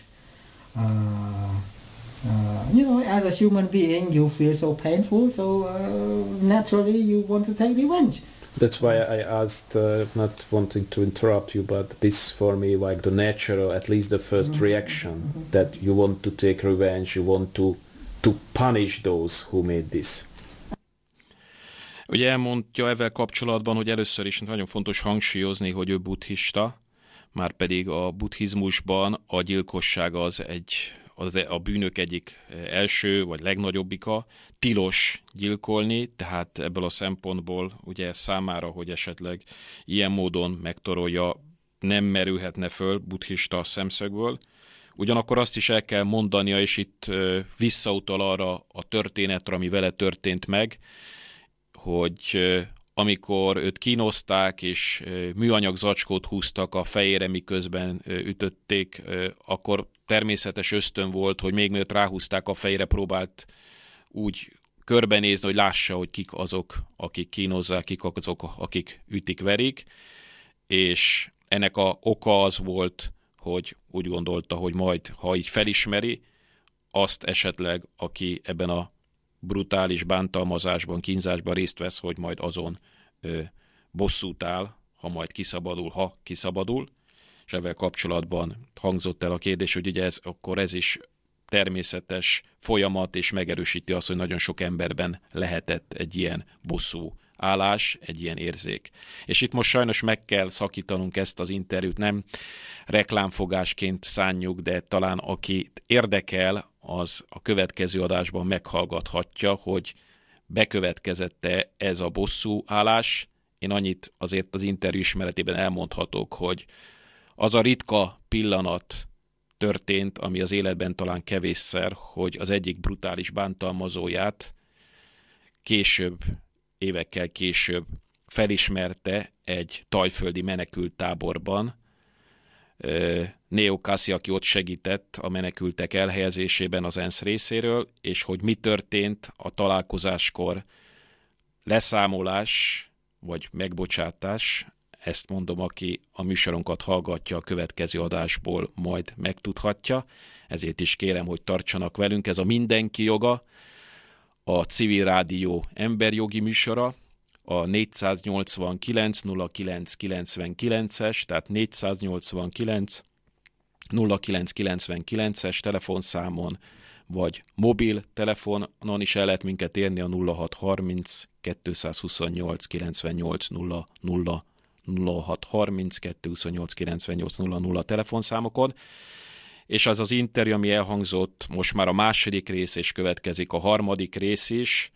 Uh, uh, you know, as a human being, you feel so painful, so uh, naturally you want to take revenge. That's why I asked, uh, not wanting to interrupt you, but this for me like the natural, at least the first mm-hmm. reaction, mm-hmm. that you want to take revenge, you want to to punish those who made this. Ugye elmondja ezzel kapcsolatban, hogy először is nagyon fontos hangsúlyozni, hogy ő buddhista, márpedig a buddhizmusban a gyilkosság az egy az a bűnök egyik első vagy legnagyobbika, tilos gyilkolni, tehát ebből a szempontból ugye számára, hogy esetleg ilyen módon megtorolja, nem merülhetne föl buddhista szemszögből. Ugyanakkor azt is el kell mondania, és itt visszautal arra a történetre, ami vele történt meg, hogy amikor őt kínozták, és műanyag zacskót húztak a fejére, miközben ütötték, akkor természetes ösztön volt, hogy még mielőtt ráhúzták a fejére, próbált úgy körbenézni, hogy lássa, hogy kik azok, akik kínozzák, kik azok, akik ütik, verik, és ennek a oka az volt, hogy úgy gondolta, hogy majd, ha így felismeri, azt esetleg, aki ebben a brutális bántalmazásban, kínzásban részt vesz, hogy majd azon ö, bosszút áll, ha majd kiszabadul, ha kiszabadul, és ezzel kapcsolatban hangzott el a kérdés, hogy ugye ez, akkor ez is természetes folyamat, és megerősíti azt, hogy nagyon sok emberben lehetett egy ilyen bosszú állás, egy ilyen érzék. És itt most sajnos meg kell szakítanunk ezt az interjút, nem reklámfogásként szánjuk, de talán aki érdekel, az a következő adásban meghallgathatja, hogy bekövetkezette ez a bosszú állás. Én annyit azért az interjú ismeretében elmondhatok, hogy az a ritka pillanat történt, ami az életben talán kevésszer, hogy az egyik brutális bántalmazóját később, évekkel később felismerte egy tajföldi menekült táborban, Neo Kassi, aki ott segített a menekültek elhelyezésében az ENSZ részéről, és hogy mi történt a találkozáskor, leszámolás vagy megbocsátás, ezt mondom, aki a műsorunkat hallgatja, a következő adásból majd megtudhatja, ezért is kérem, hogy tartsanak velünk, ez a Mindenki joga, a Civil Rádió emberjogi műsora, a négyszáznyolcvankilenc nulla kilenc kilencvenkilences, tehát négyszáznyolcvankilenc nulla kilenc kilencvenkilences telefonszámon, vagy mobil telefonon is el lehet minket érni a nulla hat harminc kettőszázhuszonnyolc kilencvennyolc nulla nulla nulla hat harminc kettőszázhuszonnyolc kilencvennyolc nulla nulla telefonszámokon, és az az interjú, ami elhangzott, most már a második rész, és következik a harmadik rész is,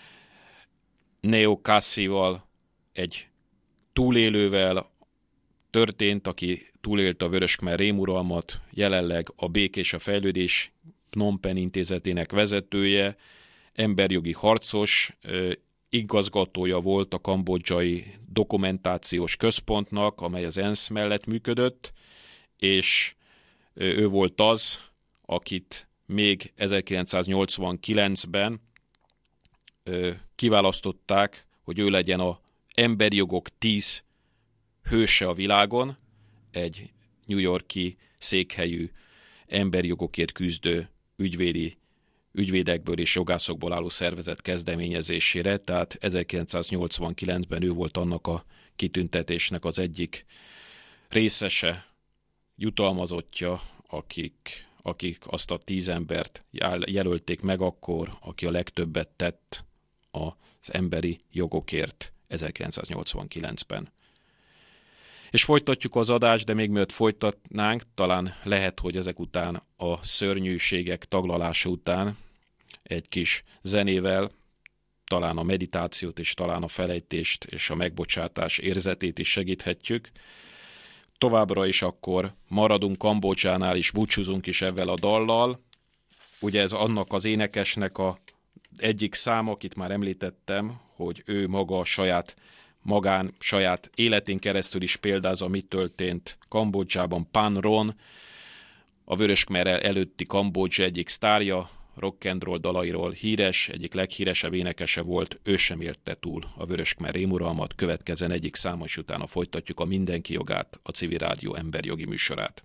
Neo Kassival, egy túlélővel történt, aki túlélte a Vörös-Khmer rémuralmat, jelenleg a Béke és a Fejlődés Phnom Penh intézetének vezetője, emberjogi harcos, igazgatója volt a kambodzsai dokumentációs központnak, amely az ENSZ mellett működött, és ő volt az, akit még ezerkilencszáznyolcvankilencben kiválasztották, hogy ő legyen az emberi jogok tíz hőse a világon, egy New York-i székhelyű emberi jogokért küzdő ügyvédi, ügyvédekből és jogászokból álló szervezet kezdeményezésére, tehát ezerkilencszáznyolcvankilencben ő volt annak a kitüntetésnek az egyik részese, jutalmazottja, akik, akik azt a tíz embert jelölték meg akkor, aki a legtöbbet tett az emberi jogokért ezerkilencszáznyolcvankilencben. És folytatjuk az adást, de még mielőtt folytatnánk, talán lehet, hogy ezek után a szörnyűségek taglalása után egy kis zenével talán a meditációt és talán a felejtést és a megbocsátás érzetét is segíthetjük. Továbbra is akkor maradunk Kambodzsánál, és búcsúzunk is ezzel a dallal. Ugye ez annak az énekesnek a egyik száma, akit már említettem, hogy ő maga a saját magán, saját életén keresztül is példázza, mi történt Kambodzsában. Pan Ron, a Vörös-Khmer előtti Kambodzsa egyik sztárja, rock and roll dalairól híres, egyik leghíresebb énekese volt, ő sem élte túl a Vörös-Khmer rémuralmat. Következzen egyik száma, és utána folytatjuk a Mindenki jogát, a Civil Rádió emberjogi műsorát.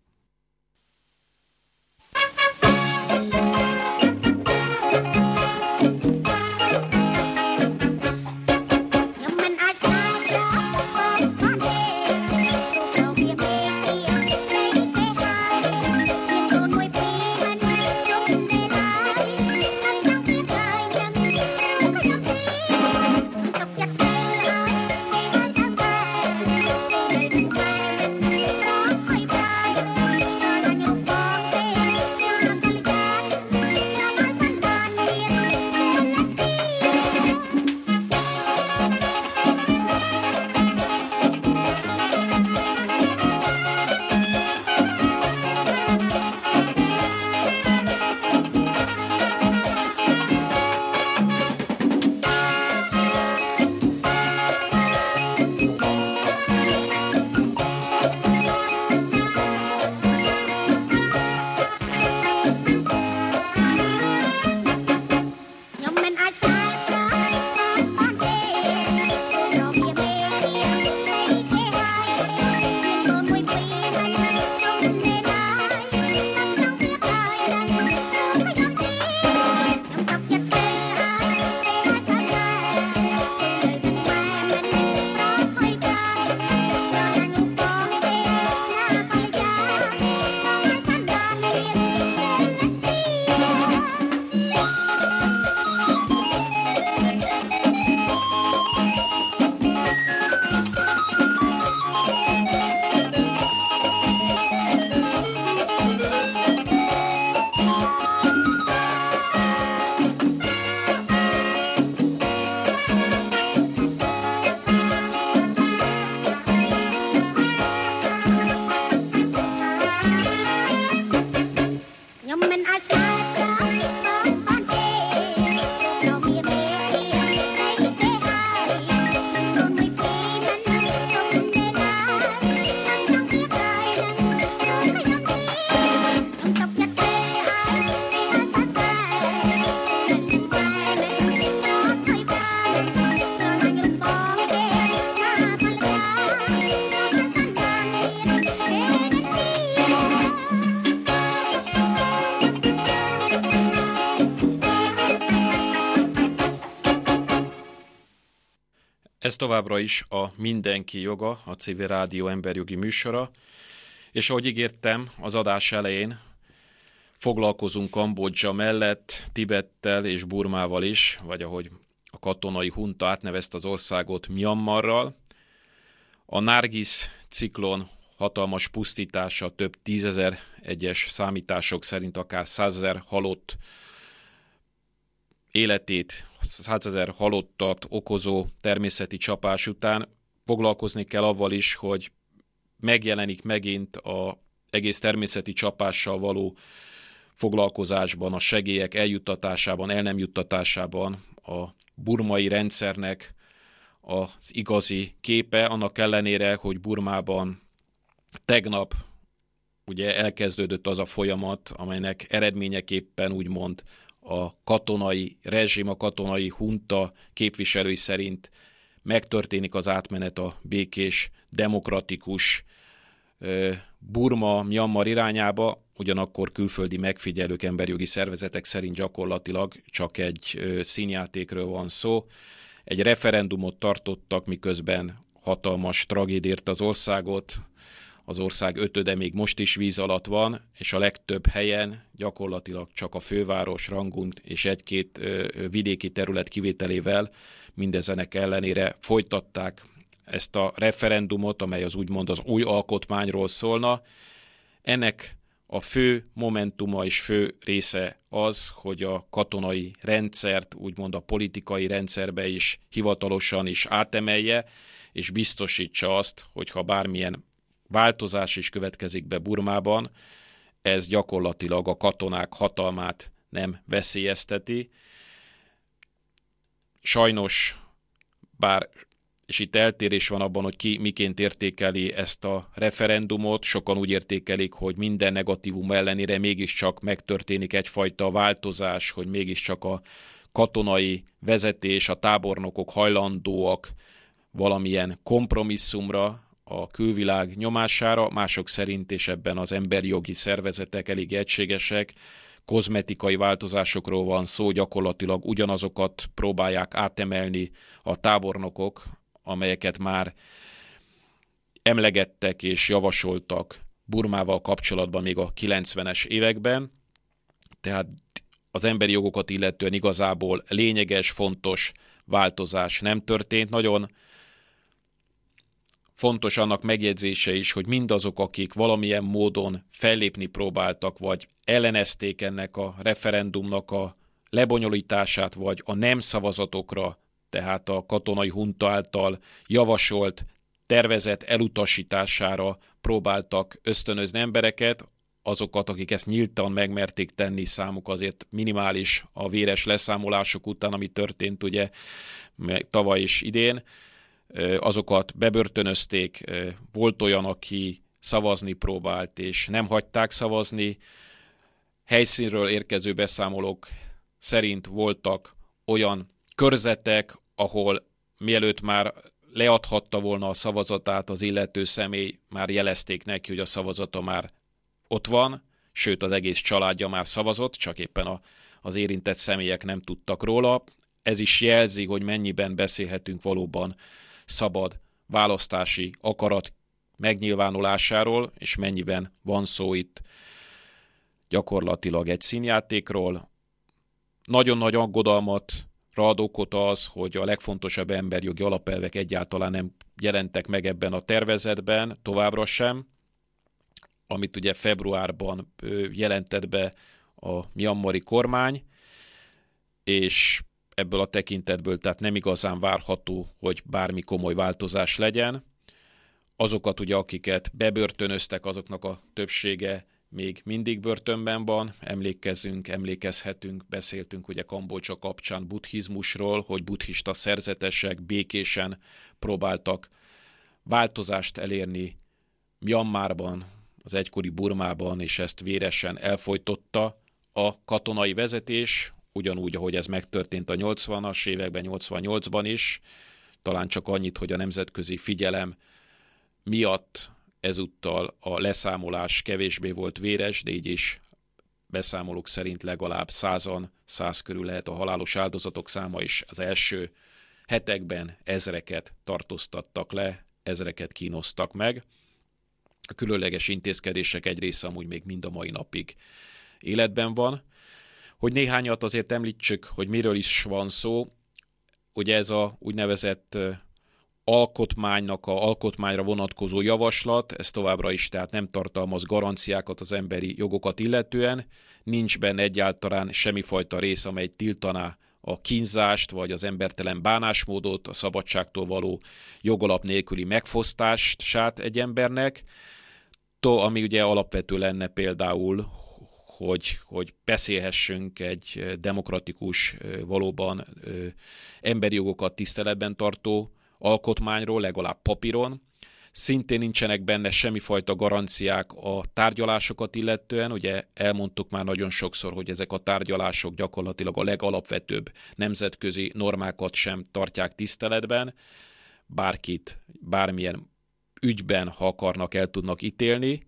Ez továbbra is a Mindenki joga, a Civil Rádió emberjogi műsora, és ahogy ígértem az adás elején, foglalkozunk Kambodzsa mellett Tibettel és Burmával is, vagy ahogy a katonai hunta átnevezte az országot, Myanmarral. A Nargis ciklon hatalmas pusztítása, több tízezer, egyes számítások szerint akár százezer halott életét, százezer halottat okozó természeti csapás után foglalkozni kell avval is, hogy megjelenik megint az egész természeti csapással való foglalkozásban, a segélyek eljuttatásában, el nem juttatásában a burmai rendszernek az igazi képe, annak ellenére, hogy Burmában tegnap ugye elkezdődött az a folyamat, amelynek eredményeképpen úgymond a katonai rezsim, a katonai hunta képviselői szerint megtörténik az átmenet a békés, demokratikus Burma-Myanmar irányába, ugyanakkor külföldi megfigyelők, emberjogi szervezetek szerint gyakorlatilag csak egy színjátékről van szó. Egy referendumot tartottak, miközben hatalmas tragédia ért az országot, az ország ötöde még most is víz alatt van, és a legtöbb helyen gyakorlatilag csak a főváros, Rangun és egy-két vidéki terület kivételével mindezenek ellenére folytatták ezt a referendumot, amely az úgymond az új alkotmányról szólna. Ennek a fő momentuma és fő része az, hogy a katonai rendszert, úgymond a politikai rendszerbe is hivatalosan is átemelje, és biztosítsa azt, hogyha bármilyen változás is következik be Burmában, ez gyakorlatilag a katonák hatalmát nem veszélyezteti. Sajnos, bár, és itt eltérés van abban, hogy ki miként értékeli ezt a referendumot, sokan úgy értékelik, hogy minden negatívum ellenére mégiscsak megtörténik egyfajta változás, hogy mégiscsak a katonai vezetés, a tábornokok hajlandóak valamilyen kompromisszumra, a külvilág nyomására, mások szerint, és ebben az emberi jogi szervezetek elég egységesek, kozmetikai változásokról van szó, gyakorlatilag ugyanazokat próbálják átemelni a tábornokok, amelyeket már emlegettek és javasoltak Burmával kapcsolatban még a kilencvenes években, tehát az emberi jogokat illetően igazából lényeges, fontos változás nem történt. Nagyon fontos annak megjegyzése is, hogy mindazok, akik valamilyen módon fellépni próbáltak, vagy ellenezték ennek a referendumnak a lebonyolítását, vagy a nem szavazatokra, tehát a katonai hunta által javasolt tervezet elutasítására próbáltak ösztönözni embereket, azokat, akik ezt nyíltan megmerték tenni, számuk azért minimális a véres leszámolások után, ami történt ugye tavaly és idén, azokat bebörtönözték, volt olyan, aki szavazni próbált, és nem hagyták szavazni. Helyszínről érkező beszámolók szerint voltak olyan körzetek, ahol mielőtt már leadhatta volna a szavazatát az illető személy, már jelezték neki, hogy a szavazata már ott van, sőt az egész családja már szavazott, csak éppen a, az érintett személyek nem tudtak róla. Ez is jelzi, hogy mennyiben beszélhetünk valóban szabad választási akarat megnyilvánulásáról, és mennyiben van szó itt gyakorlatilag egy színjátékról. Nagyon nagy aggodalmat ad okot az, hogy a legfontosabb emberjogi alapelvek egyáltalán nem jelentek meg ebben a tervezetben, továbbra sem, amit ugye februárban jelentett be a myanmari kormány, és ebből a tekintetből tehát nem igazán várható, hogy bármi komoly változás legyen. Azokat ugye, akiket bebörtönöztek, azoknak a többsége még mindig börtönben van, emlékezünk, emlékezhetünk, beszéltünk ugye Kambodzsa kapcsán buddhizmusról, hogy buddhista szerzetesek békésen próbáltak változást elérni Myanmarban, az egykori Burmában, és ezt véresen elfojtotta a katonai vezetés, ugyanúgy, ahogy ez megtörtént a nyolcvanas években, nyolcvannyolcban is, talán csak annyit, hogy a nemzetközi figyelem miatt ezúttal a leszámolás kevésbé volt véres, de így is beszámolók szerint legalább százan, száz körül lehet a halálos áldozatok száma is. Az első hetekben ezreket tartóztattak le, ezreket kínoztak meg. A különleges intézkedések egy része amúgy még mind a mai napig életben van. Hogy néhányat azért említsük, hogy miről is van szó. Ugye ez a úgynevezett alkotmánynak a alkotmányra vonatkozó javaslat, ez továbbra is tehát nem tartalmaz garanciákat az emberi jogokat illetően, nincs benne egyáltalán semmifajta rész, amely tiltaná a kínzást, vagy az embertelen bánásmódot, a szabadságtól való jogalap nélküli megfosztását egy embernek, to, ami ugye alapvető lenne például, hogy, hogy beszélhessünk egy demokratikus, valóban emberi jogokat tiszteletben tartó alkotmányról, legalább papíron. Szintén nincsenek benne semmifajta garanciák a tárgyalásokat illetően. Ugye elmondtuk már nagyon sokszor, hogy ezek a tárgyalások gyakorlatilag a legalapvetőbb nemzetközi normákat sem tartják tiszteletben. Bárkit, bármilyen ügyben, ha akarnak, el tudnak ítélni,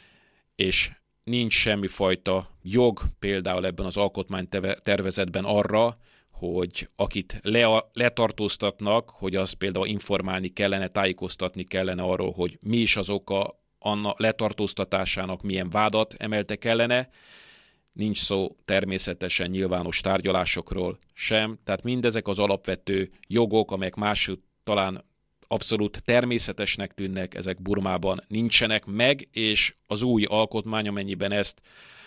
és nincs semmifajta jog például ebben az alkotmánytervezetben arra, hogy akit le, letartóztatnak, hogy az például informálni kellene, tájékoztatni kellene arról, hogy mi is az oka annak letartóztatásának, milyen vádat emeltek ellene. Nincs szó természetesen nyilvános tárgyalásokról sem, tehát mindezek az alapvető jogok, amelyek máshogy talán abszolút természetesnek tűnnek, ezek Burmában nincsenek meg, és az új alkotmány, amennyiben ezt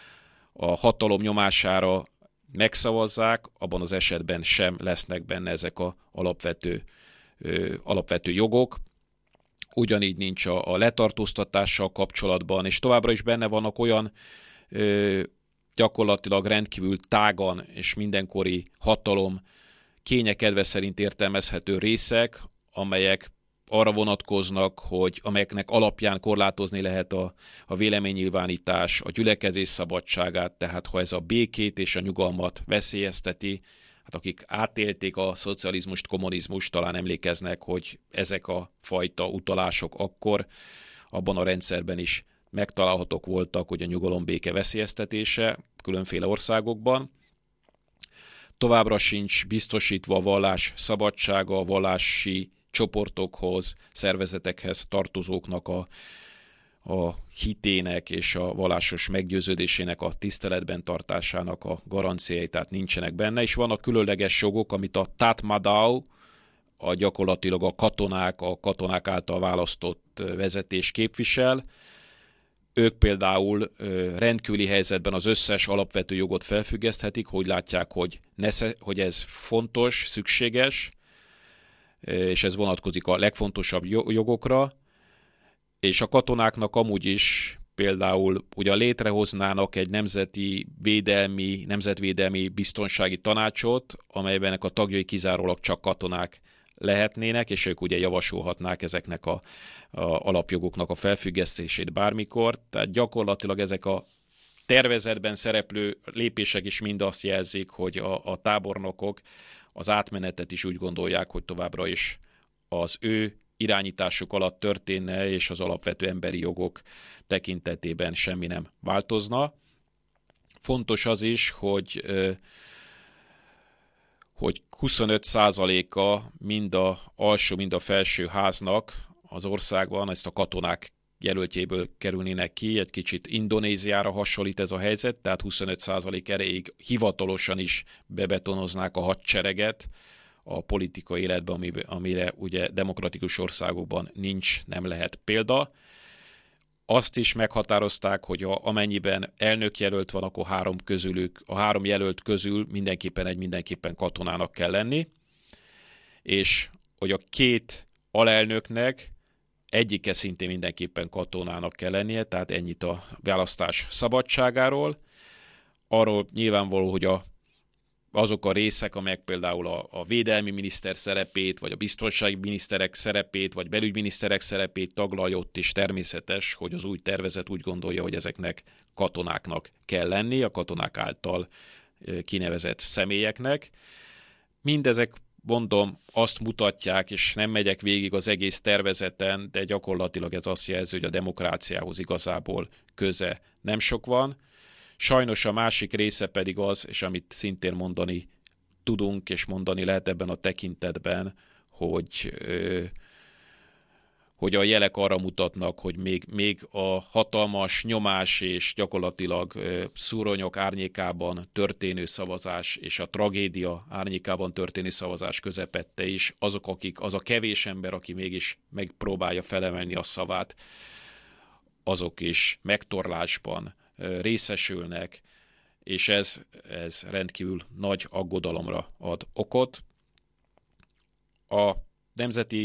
a hatalom nyomására megszavazzák, abban az esetben sem lesznek benne ezek az alapvető, ö, alapvető jogok. Ugyanígy nincs a, a letartóztatással kapcsolatban, és továbbra is benne vannak olyan ö, gyakorlatilag rendkívül tágan és mindenkori hatalom kénye kedve szerint értelmezhető részek, amelyek arra vonatkoznak, hogy amelyeknek alapján korlátozni lehet a, a véleménynyilvánítás, a gyülekezés szabadságát, tehát ha ez a békét és a nyugalmat veszélyezteti, hát akik átélték a szocializmust, kommunizmust, talán emlékeznek, hogy ezek a fajta utalások akkor abban a rendszerben is megtalálhatók voltak, hogy a nyugalom béke veszélyeztetése különféle országokban. Továbbra sincs biztosítva a vallás szabadsága, a vallási csoportokhoz, szervezetekhez tartozóknak a, a hitének és a vallásos meggyőződésének a tiszteletben tartásának a garanciái, tehát nincsenek benne, és vannak különleges jogok, amit a Tatmadaw, a gyakorlatilag a katonák, a katonák által választott vezetés képvisel. Ők például rendkívüli helyzetben az összes alapvető jogot felfüggeszthetik, hogy látják, hogy, nesze, hogy ez fontos, szükséges, és ez vonatkozik a legfontosabb jogokra, és a katonáknak amúgy is például ugye létrehoznának egy nemzeti védelmi, nemzetvédelmi biztonsági tanácsot, amelyben a tagjai kizárólag csak katonák lehetnének, és ők ugye javasolhatnák ezeknek a, a alapjogoknak a felfüggesztését bármikor. Tehát gyakorlatilag ezek a tervezetben szereplő lépések is mind azt jelzik, hogy a, a tábornokok az átmenetet is úgy gondolják, hogy továbbra is az ő irányításuk alatt történne, és az alapvető emberi jogok tekintetében semmi nem változna. Fontos az is, hogy, hogy huszonöt százaléka mind a alsó, mind a felső háznak az országban ezt a katonák jelöltjéből kerülnének ki, egy kicsit Indonéziára hasonlít ez a helyzet, tehát huszonöt százalék erejéig hivatalosan is bebetonoznák a hadsereget a politikai életben, amire ugye demokratikus országokban nincs, nem lehet példa. Azt is meghatározták, hogy a, amennyiben elnökjelölt van, akkor három közülük, a három jelölt közül mindenképpen egy mindenképpen katonának kell lenni, és hogy a két alelnöknek egyike szintén mindenképpen katonának kell lennie, tehát ennyit a választás szabadságáról. Arról nyilvánvaló, hogy a, azok a részek, amelyek például a, a védelmi miniszter szerepét, vagy a biztonsági miniszterek szerepét, vagy belügyminiszterek szerepét taglalja, ott is természetes, hogy az új tervezet úgy gondolja, hogy ezeknek katonáknak kell lenni, a katonák által kinevezett személyeknek. Mindezek, mondom, azt mutatják, és nem megyek végig az egész tervezeten, de gyakorlatilag ez azt jelzi, hogy a demokráciához igazából köze nem sok van. Sajnos a másik része pedig az, és amit szintén mondani tudunk, és mondani lehet ebben a tekintetben, hogy, hogy a jelek arra mutatnak, hogy még, még a hatalmas nyomás és gyakorlatilag szúronyok árnyékában történő szavazás és a tragédia árnyékában történő szavazás közepette is azok, akik, az a kevés ember, aki mégis megpróbálja felemelni a szavát, azok is megtorlásban részesülnek, és ez, ez rendkívül nagy aggodalomra ad okot. A Nemzeti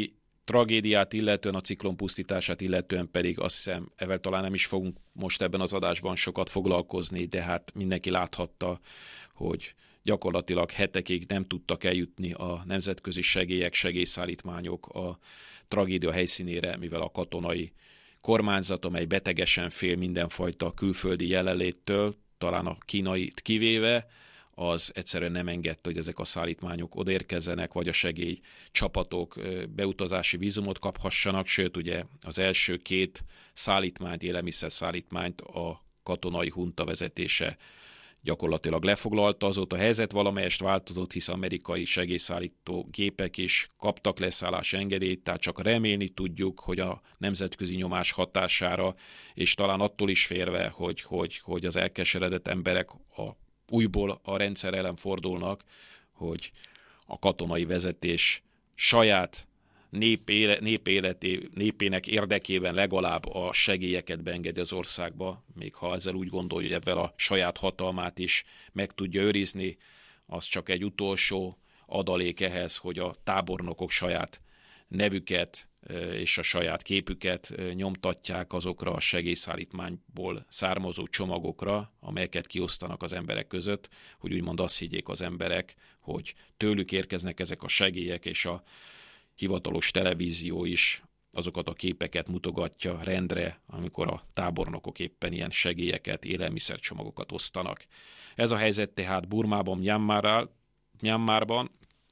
tragédiát illetően, a ciklon pusztítását illetően pedig azt hiszem, ezzel talán nem is fogunk most ebben az adásban sokat foglalkozni, de hát mindenki láthatta, hogy gyakorlatilag hetekig nem tudtak eljutni a nemzetközi segélyek, segélyszállítmányok a tragédia helyszínére, mivel a katonai kormányzat, amely betegesen fél mindenfajta külföldi jelenléttől, talán a kínait kivéve, az egyszerűen nem engedte, hogy ezek a szállítmányok odaérkezzenek, vagy a segélycsapatok beutazási vízumot kaphassanak, sőt ugye az első két szállítmányt, élelmiszer szállítmányt a katonai hunta vezetése gyakorlatilag lefoglalta. Azóta a helyzet valamelyest változott, hisz amerikai segélyszállító gépek is kaptak leszállási engedélyt, tehát csak remélni tudjuk, hogy a nemzetközi nyomás hatására, és talán attól is félve, hogy, hogy, hogy az elkeseredett emberek a újból a rendszer ellen fordulnak, hogy a katonai vezetés saját nép, éle, nép életé, népének érdekében legalább a segélyeket beengedi az országba, még ha ezzel úgy gondolja, hogy ebben a saját hatalmát is meg tudja őrizni, az csak egy utolsó adalék ehhez, hogy a tábornokok saját nevüket és a saját képüket nyomtatják azokra a segélyszállítmányból származó csomagokra, amelyeket kiosztanak az emberek között, hogy úgymond azt higgyék az emberek, hogy tőlük érkeznek ezek a segélyek, és a hivatalos televízió is azokat a képeket mutogatja rendre, amikor a tábornokok éppen ilyen segélyeket, élelmiszercsomagokat osztanak. Ez a helyzet tehát Burmában, Myanmarban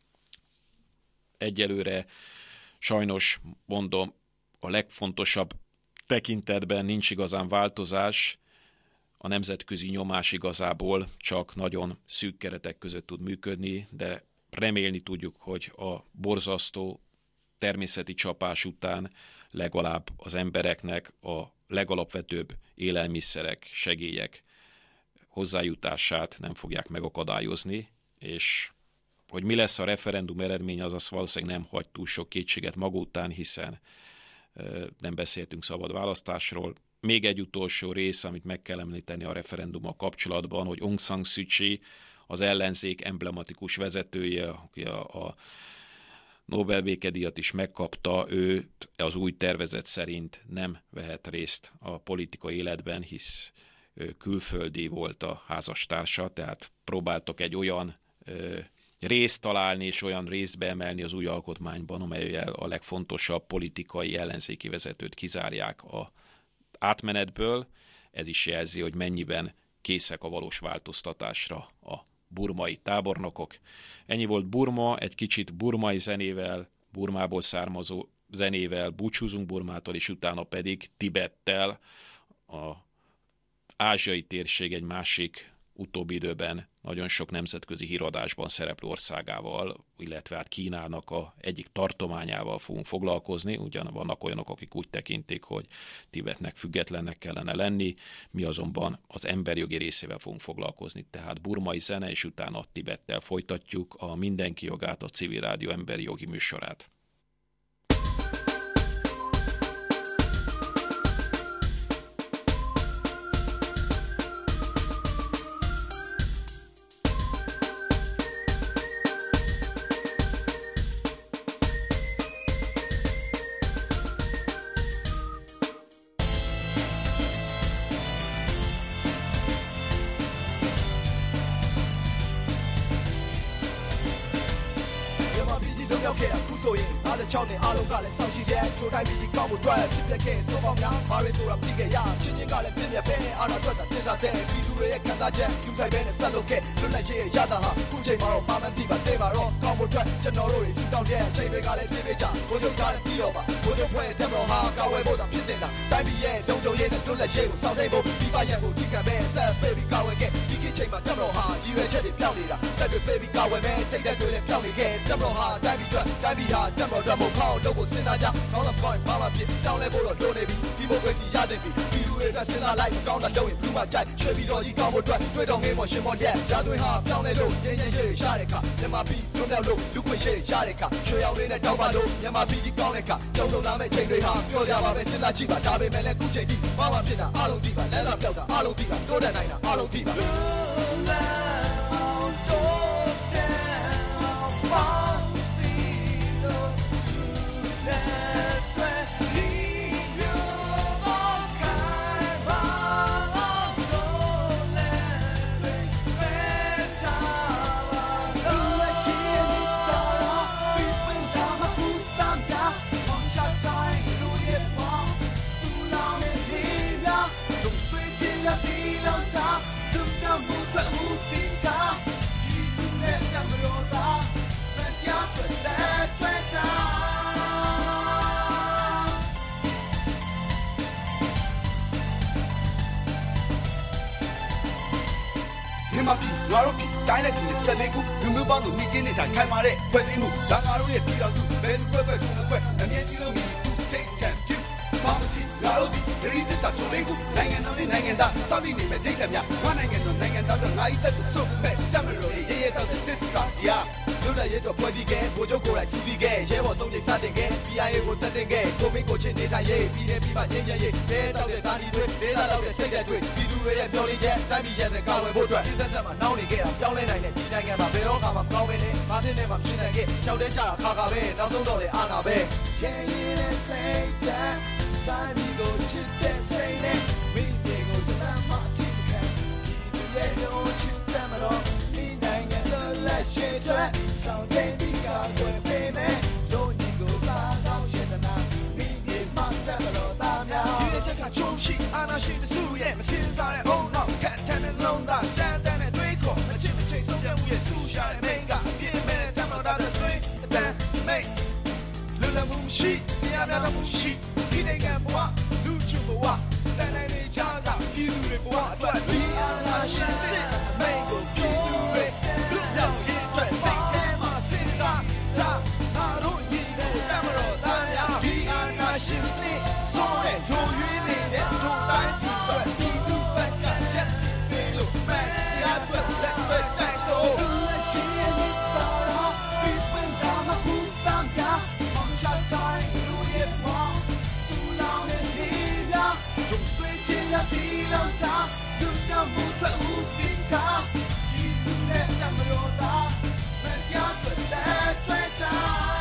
egyelőre sajnos mondom, a legfontosabb tekintetben nincs igazán változás, a nemzetközi nyomás igazából csak nagyon szűk keretek között tud működni, de remélni tudjuk, hogy a borzasztó természeti csapás után legalább az embereknek a legalapvetőbb élelmiszerek, segélyek hozzájutását nem fogják megakadályozni, és hogy mi lesz a referendum eredménye, az azt valószínűleg nem hagy túl sok kétséget maga után, hiszen nem beszéltünk szabad választásról. Még egy utolsó rész, amit meg kell említeni a referendummal kapcsolatban, hogy Aung San Suu Kyi, az ellenzék emblematikus vezetője, aki a, a Nobel békedíjat is megkapta, ő az új tervezet szerint nem vehet részt a politikai életben, hisz külföldi volt a házastársa, tehát próbáltak egy olyan részt találni és olyan részt beemelni az új alkotmányban, amellyel a legfontosabb politikai ellenzéki vezetőt kizárják a átmenetből. Ez is jelzi, hogy mennyiben készek a valós változtatásra a burmai tábornokok. Ennyi volt Burma, egy kicsit burmai zenével, Burmából származó zenével búcsúzunk Burmától, és utána pedig Tibettel, a ázsiai térség egy másik utóbbi időben nagyon sok nemzetközi híradásban szereplő országával, illetve hát Kínának a egyik tartományával fogunk foglalkozni. Ugyan vannak olyanok, akik úgy tekintik, hogy Tibetnek függetlennek kellene lenni, mi azonban az emberjogi részével fogunk foglalkozni. Tehát burmai zene, és utána Tibettel folytatjuk a Mindenki jogát, a Civil Rádió emberi jogi műsorát. Yeah. မြန်မာပြည်ငါတို့ပြည်တိုင်းနဲ့ပြည်နဲ့ဆက်လေးခုလူမျိုးပေါင်းစုမိချင်းနဲ့တိုင်းခိုင်မာတဲ့ဖွဲ့စည်းမှုဒါငါတို့ရဲ့ပြည်တော်စုဘယ်သူပဲပဲခုနှစ်ခွဲအမြဲစီလို့မြည်စိတ်ချမ်းပြုပေါင်းချီငါတို့ဒီဒရီတက်တာချိုလေးခုနိုင်ငံတော်နဲ့နိုင်ငံသားစောင့်နေနေမဲ့ဒိတ်ချက်များဝါနိုင်ငံတော်နိုင်ငံသားတို့ငါ့ဤသက်ကိုစုပ်မဲ့တမလို့ရေးရဲတော့သစ္စာတရားလူလက်ရဲတော့ဖွဲ့စည်းခဲ့ဘိုးချုပ်ကိုယ်တိုင်စီးပြီးခဲ့ရဲဘော်သုံးချိန်စတင်ခဲ့ ပီ အိုင် အေ ကိုတက်တင်ခဲ့ကိုမင်းကိုချင်းနေတာရေးပြီးနေပြီးမှငင်းရဲရေးတဲတော့တဲ့စာဒီတွေဒေသလောက်တဲ့စိတ်တဲ့တွေပြည်သူတွေရဲ့မျောလင်းချက်တိုင်းပြည်ရဲ့စကားဝယ်ဖို့အတွက်စစ်တပ်မှာနှောင်းနေခဲ့တာကြောင်းလဲနိုင်တဲ့ဒီနိုင်ငံမှာဘယ်တော့မှမကောင်းပဲနဲ့ဘာဖြစ်နေမှမရှိနိုင်ခဲ့ကြောက်တဲ့ကြတာခါခါပဲနောက်ဆုံးတော့လေအာနာပဲရဲရဲနဲ့စိတ်တဲ့တိုင်းပြည်ကိုချစ်တဲ့စိတ်နဲ့မိမြေကိုတလမ်းမအထိခံဒီရဲ့တော့ချစ်တယ်မလို့ဒီနိုင်ငံတော်လက်ရှိတဲ့ဆောင်းတဲ့ဒီကကွယ်ပေးမယ်တို့ညီကိုလာတော့ရှင်းတဲ့နာမိမြေမှာတယ်မလို့တာများဒီချက်ကချုံရှိအာနာရှိတဲ့စုရဲ့မစင်စားတဲ့အောင်တော့ခက်တဲ့လုံးသားချမ်းတဲ့တွေးခေါ်မချစ်မချိတ်ဆုံးတဲ့ဦးရဲ့ဆူရှာတဲ့မိန်ကအပြင်းမဲ့တယ်မလို့တာတဲ့တွေးအတန်မိတ်လူလမှုရှိတရားများမှုရှိဒီနိုင်ငံဘဝလူချူဘဝတန်တိုင်းတွေချားတာပြည်သူတွေဘဝအတွက်ဒီအာနာရှိစစ်မိန်ကိုပြည်သူတွေလူရောက်ရေးအတွက်စိတ်ထဲမှာစဉ်းစားတာငါတို့ညီကိုတမတော်သားများဒီအာနာရှိစစ်ဆိုတဲ့ရိုးရွေးနေတဲ့တို့တိုင်းပြည်အတွက်ပြည်သူဘက်ကချက်ပေးလို့မဲ့ရအတွက်လက်တွေတိုက်ဆိုလက်ရှိရဲ့ဒီတော်ဒီပင်ကမကူစမ်းပြအောင်ချတိုင်းလူရဲ့ဘဝသူလောင်းနေနေလားတို့တွေ့ချင်တဲ့ဒီလောက်သာလူတော်မှုထွက်ဦးတင်တာဒီလူနဲ့တမတော်သားမတရားထွက်တဲ့တွေ့တာ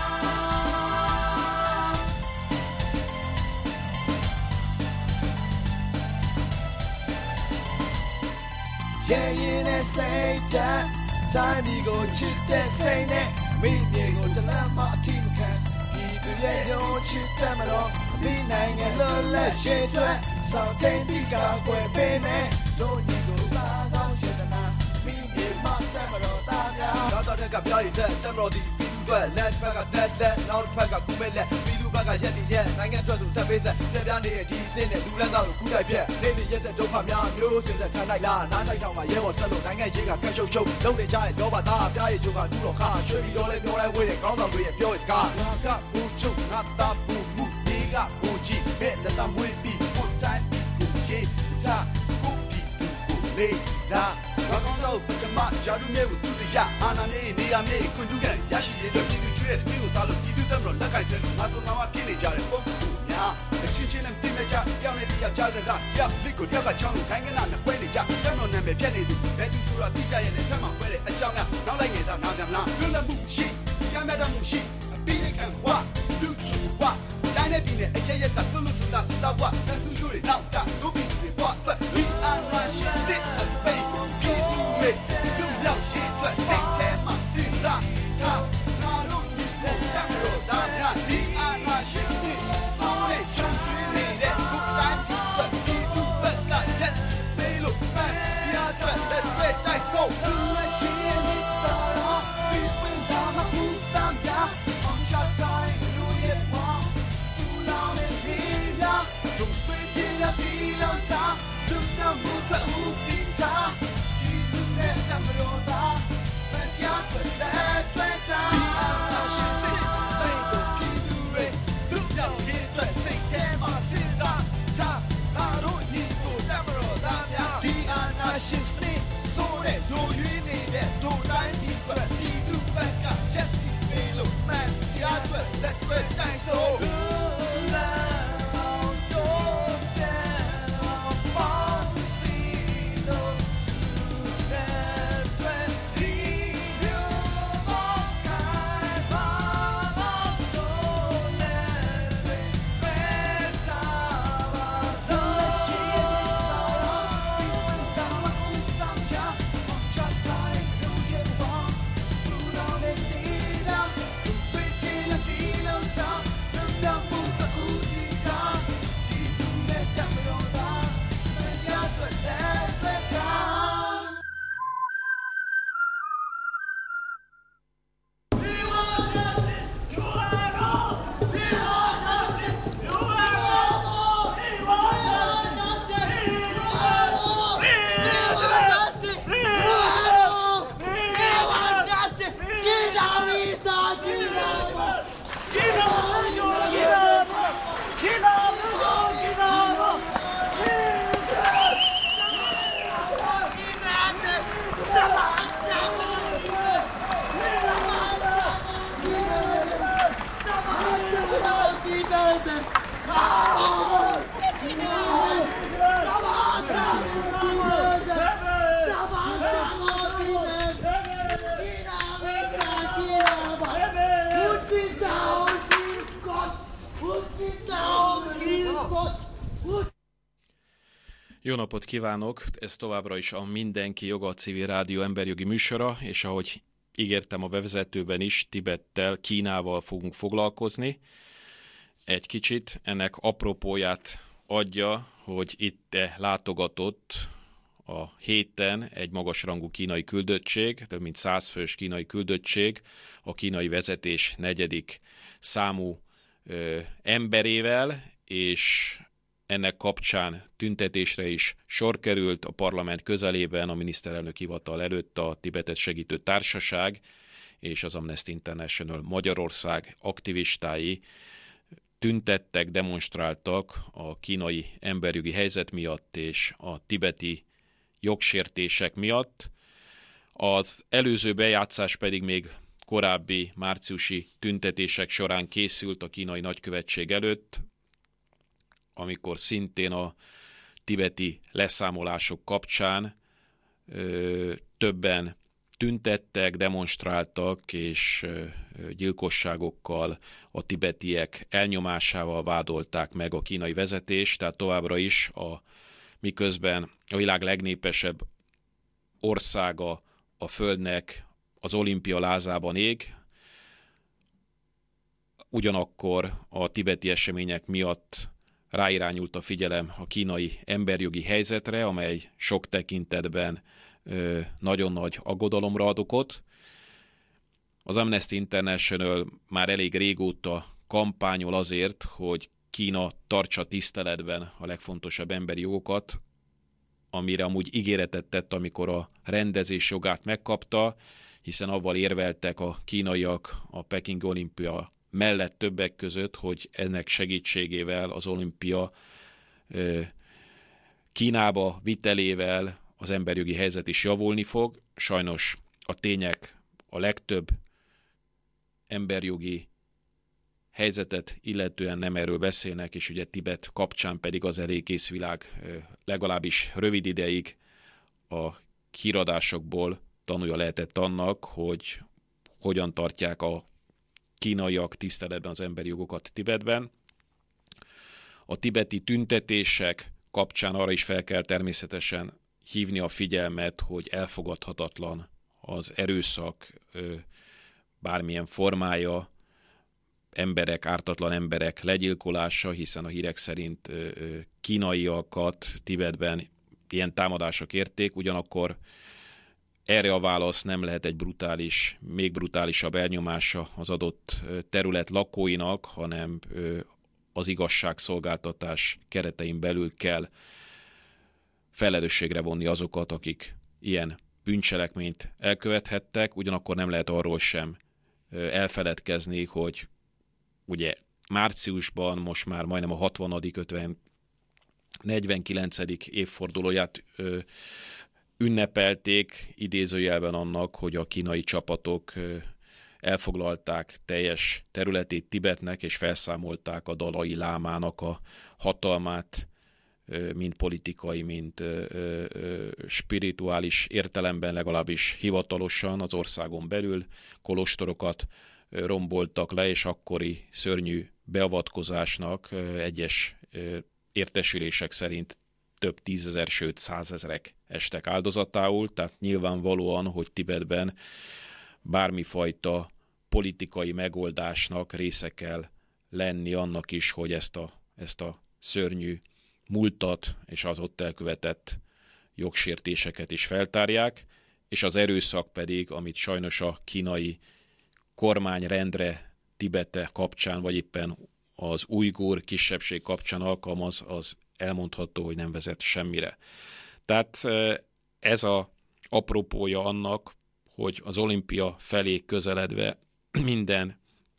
ရဲရဲနဲ့စိတ်တဲ့တိုင်းပြည်ကိုချစ်တဲ့စိတ်နဲ့မိမြေကိုတလမ်းမအထိမခံပြည်သူရဲ့ရုံးချစ်တဲ့မလို့မိနိုင်ငံလောလက်ရှိတဲ့စောင့်တဲ့ဒီကကွယ်ပေးမယ်တို့ညီကိုလာတော့ရှင်းတဲ့နာမိမြေမှာတဲ့မလို့တာများတော့တော့ကပြောရည်စက်တဲ့မလို့ဒီအတွက်လက်ဘက်ကတက်တက်နောက်ဘက်ကကူမဲ့လက်ပြည်သူဘက်ကရက်တည်ရက်နိုင်ငံအတွက်ဆိုတက်ပေးဆက်ပြပြနေတဲ့ဒီစနစ်နဲ့လူလန်းသားကိုကူးတိုက်ပြက်နေတဲ့ရက်ဆက်ဒုက္ခများမျိုးစင်ဆက်ခံလိုက်လားနားတိုက်ထောင်မှာရဲဘော်ဆက်လို့နိုင်ငံရေးကကန့်ရှုပ်ရှုပ်လုံးနေကြတဲ့လောဘသားပြားရည်ချိုးကတူတော့ခါရွှေပြီးတော့လဲပြောလဲဝေးတဲ့ကောင်းဆောင်တွေရဲ့ပြောစကားငါကဘူချုပ်ငါတာဘူမှုဒီကဘူကြီးဘယ်လက်တမွေးပြီးပို့တိုင်းဘူရေးတာကိုပြီးသူကိုလေးစားဘာကောင်းတော့ပထမရာလူမျိုးကိုသူတရအာနာနေနေရမြေခွင့်ပြုခဲ့ရရှိရတဲ့ပြည်သူကျွေးတဲ့ပြည်ကိုစားလို့ပြည်သူတက်မလို့လက်ကင်ဆဲလို့ငါဆိုငါမပြင်းနေကြတဲ့ပုံကူများအချင်းချင်းနဲ့တင်နေကြပြောင်းနေကြကြတဲ့ကရောက်ဒီကိုတယောက်ကချောင်းကိုခိုင်းကနာနဲ့ပွဲနေကြတက်မလို့နာမည်ပြက်နေသူဘယ်သူဆိုတာတိကျရဲ့နဲ့ထပ်မှပွဲတဲ့အကြောင်းများနောက်လိုက်နေတာနားကြမလားလွတ်လပ်မှုရှိတရားမျှတမှုရှိအပိရိကန်ဝလူချူဝတိုင်းနဲ့ပြည်နဲ့အရက်ရက်ကဆွလို့ဆိုတာစတာဝတန်သူကျိုးတွေနောက်တာတို့ပြည်တွေဘဝအတွက်ဒီအာနာရှိတဲ့အပိပြည်သူတွေလူရောက်ရှိအတွက်စိတ်ထဲမှာစဉ်းစားထားငါတို့ဒီကိုတမလို့တာများဒီအာနာရှိတဲ့ဆိုတဲ့ချုံရွှေနေတဲ့တို့တိုင်းပြည်အတွက်ပြည်သူဘက်ကရက်ပေးလို့မှန်ပြရအတွက်လက်တွေတိုက်ဆုံး Jó napot kívánok! Ez továbbra is a Mindenki Joga, a Civil Rádió emberjogi műsora, és ahogy ígértem a bevezetőben is, Tibettel, Kínával fogunk foglalkozni. Egy kicsit ennek apropóját adja, hogy itt látogatott a héten egy magasrangú kínai küldöttség, több mint száz fős kínai küldöttség, a kínai vezetés negyedik számú ö, emberével, és ennek kapcsán tüntetésre is sor került a parlament közelében, a miniszterelnök hivatal előtt a Tibetet segítő társaság és az Amnesty International Magyarország aktivistái tüntettek, demonstráltak a kínai emberjogi helyzet miatt és a tibeti jogsértések miatt. Az előző bejátszás pedig még korábbi márciusi tüntetések során készült a kínai nagykövetség előtt, amikor szintén a tibeti leszámolások kapcsán ö, többen tüntettek, demonstráltak, és ö, gyilkosságokkal, a tibetiek elnyomásával vádolták meg a kínai vezetést, tehát továbbra is a, miközben a világ legnépesebb országa a Földnek az olimpia lázában ég, ugyanakkor a tibeti események miatt ráirányult a figyelem a kínai emberjogi helyzetre, amely sok tekintetben ö, nagyon nagy aggodalomra ad okot. Az Amnesty International már elég régóta kampányol azért, hogy Kína tartsa tiszteletben a legfontosabb emberi jogokat, amire amúgy ígéretet tett, amikor a rendezés jogát megkapta, hiszen avval érveltek a kínaiak a Peking olimpia mellett többek között, hogy ennek segítségével az olimpia Kínába vitelével az emberjogi helyzet is javulni fog. Sajnos a tények a legtöbb emberjogi helyzetet illetően nem erről beszélnek, és ugye Tibet kapcsán pedig az egész világ legalábbis rövid ideig a híradásokból tanulja lehetett annak, hogy hogyan tartják a kínaiak tiszteletben az emberi jogokat Tibetben. A tibeti tüntetések kapcsán arra is fel kell természetesen hívni a figyelmet, hogy elfogadhatatlan az erőszak bármilyen formája, emberek, ártatlan emberek legyilkolása, hiszen a hírek szerint kínaiakat Tibetben ilyen támadások érték, ugyanakkor erre a válasz nem lehet egy brutális, még brutálisabb elnyomása az adott terület lakóinak, hanem az igazságszolgáltatás keretein belül kell felelősségre vonni azokat, akik ilyen bűncselekményt elkövethettek, ugyanakkor nem lehet arról sem elfeledkezni, hogy ugye márciusban most már majdnem a hatvanadik, ötven, negyvenkilencedik évfordulóját ö, ünnepelték idézőjelben annak, hogy a kínai csapatok ö, elfoglalták teljes területét Tibetnek, és felszámolták a dalai lámának a hatalmát, ö, mind politikai, mind ö, ö, spirituális értelemben, legalábbis hivatalosan az országon belül kolostorokat romboltak le, és akkori szörnyű beavatkozásnak egyes értesülések szerint több tízezer, sőt százezrek estek áldozatául, tehát nyilvánvalóan, hogy Tibetben bármifajta politikai megoldásnak része kell lenni annak is, hogy ezt a, ezt a szörnyű múltat és az ott elkövetett jogsértéseket is feltárják, és az erőszak pedig, amit sajnos a kínai kormányrendre Tibete kapcsán, vagy éppen az ujgur kisebbség kapcsán alkalmaz, az elmondható, hogy nem vezet semmire. Tehát ez a apropója annak, hogy az olimpia felé közeledve minden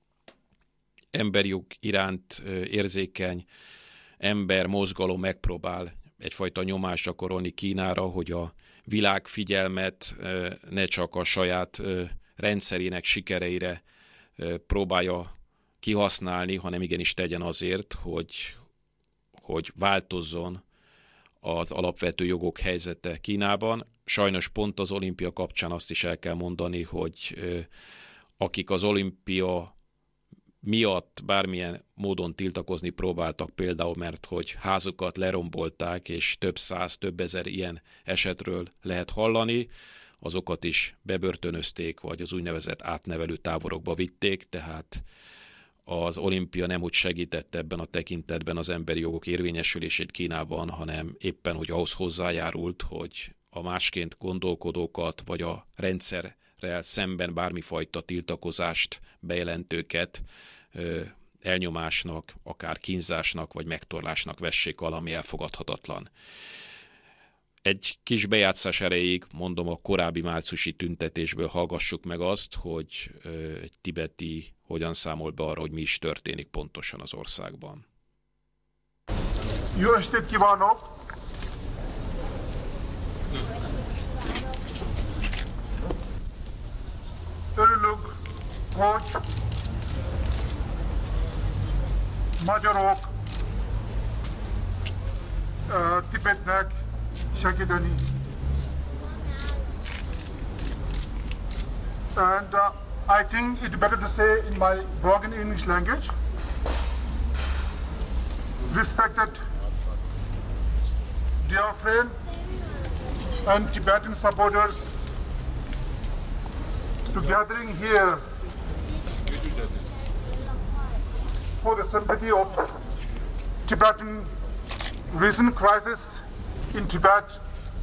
emberjog iránt érzékeny ember, mozgalom megpróbál egyfajta nyomást gyakorolni Kínára, hogy a világ figyelmet ne csak a saját rendszerének sikereire próbálja kihasználni, hanem igenis tegyen azért, hogy, hogy változzon az alapvető jogok helyzete Kínában. Sajnos pont az olimpia kapcsán azt is el kell mondani, hogy akik az olimpia miatt bármilyen módon tiltakozni próbáltak, például mert hogy házukat lerombolták, és több száz, több ezer ilyen esetről lehet hallani, azokat is bebörtönözték, vagy az úgynevezett átnevelő táborokba vitték, tehát az olimpia nem úgy segített ebben a tekintetben az emberi jogok érvényesülését Kínában, hanem éppen, hogy ahhoz hozzájárult, hogy a másként gondolkodókat, vagy a rendszerrel szemben bármifajta tiltakozást bejelentőket ö, elnyomásnak, akár kínzásnak, vagy megtorlásnak vessék alá, ami elfogadhatatlan. Egy kis bejátszás erejéig, mondom, a korábbi márciusi tüntetésből hallgassuk meg azt, hogy ö, egy tibeti hogyan számol be arra, hogy mi is történik pontosan az országban. Jó estét kívánok! Örülök, hogy magyarok uh, Tibetnek segíteni. And uh, I think it's better to say in my broken English language. Respected dear friend and Tibetan supporters, to gathering here for the sympathy of Tibetan recent crisis in Tibet.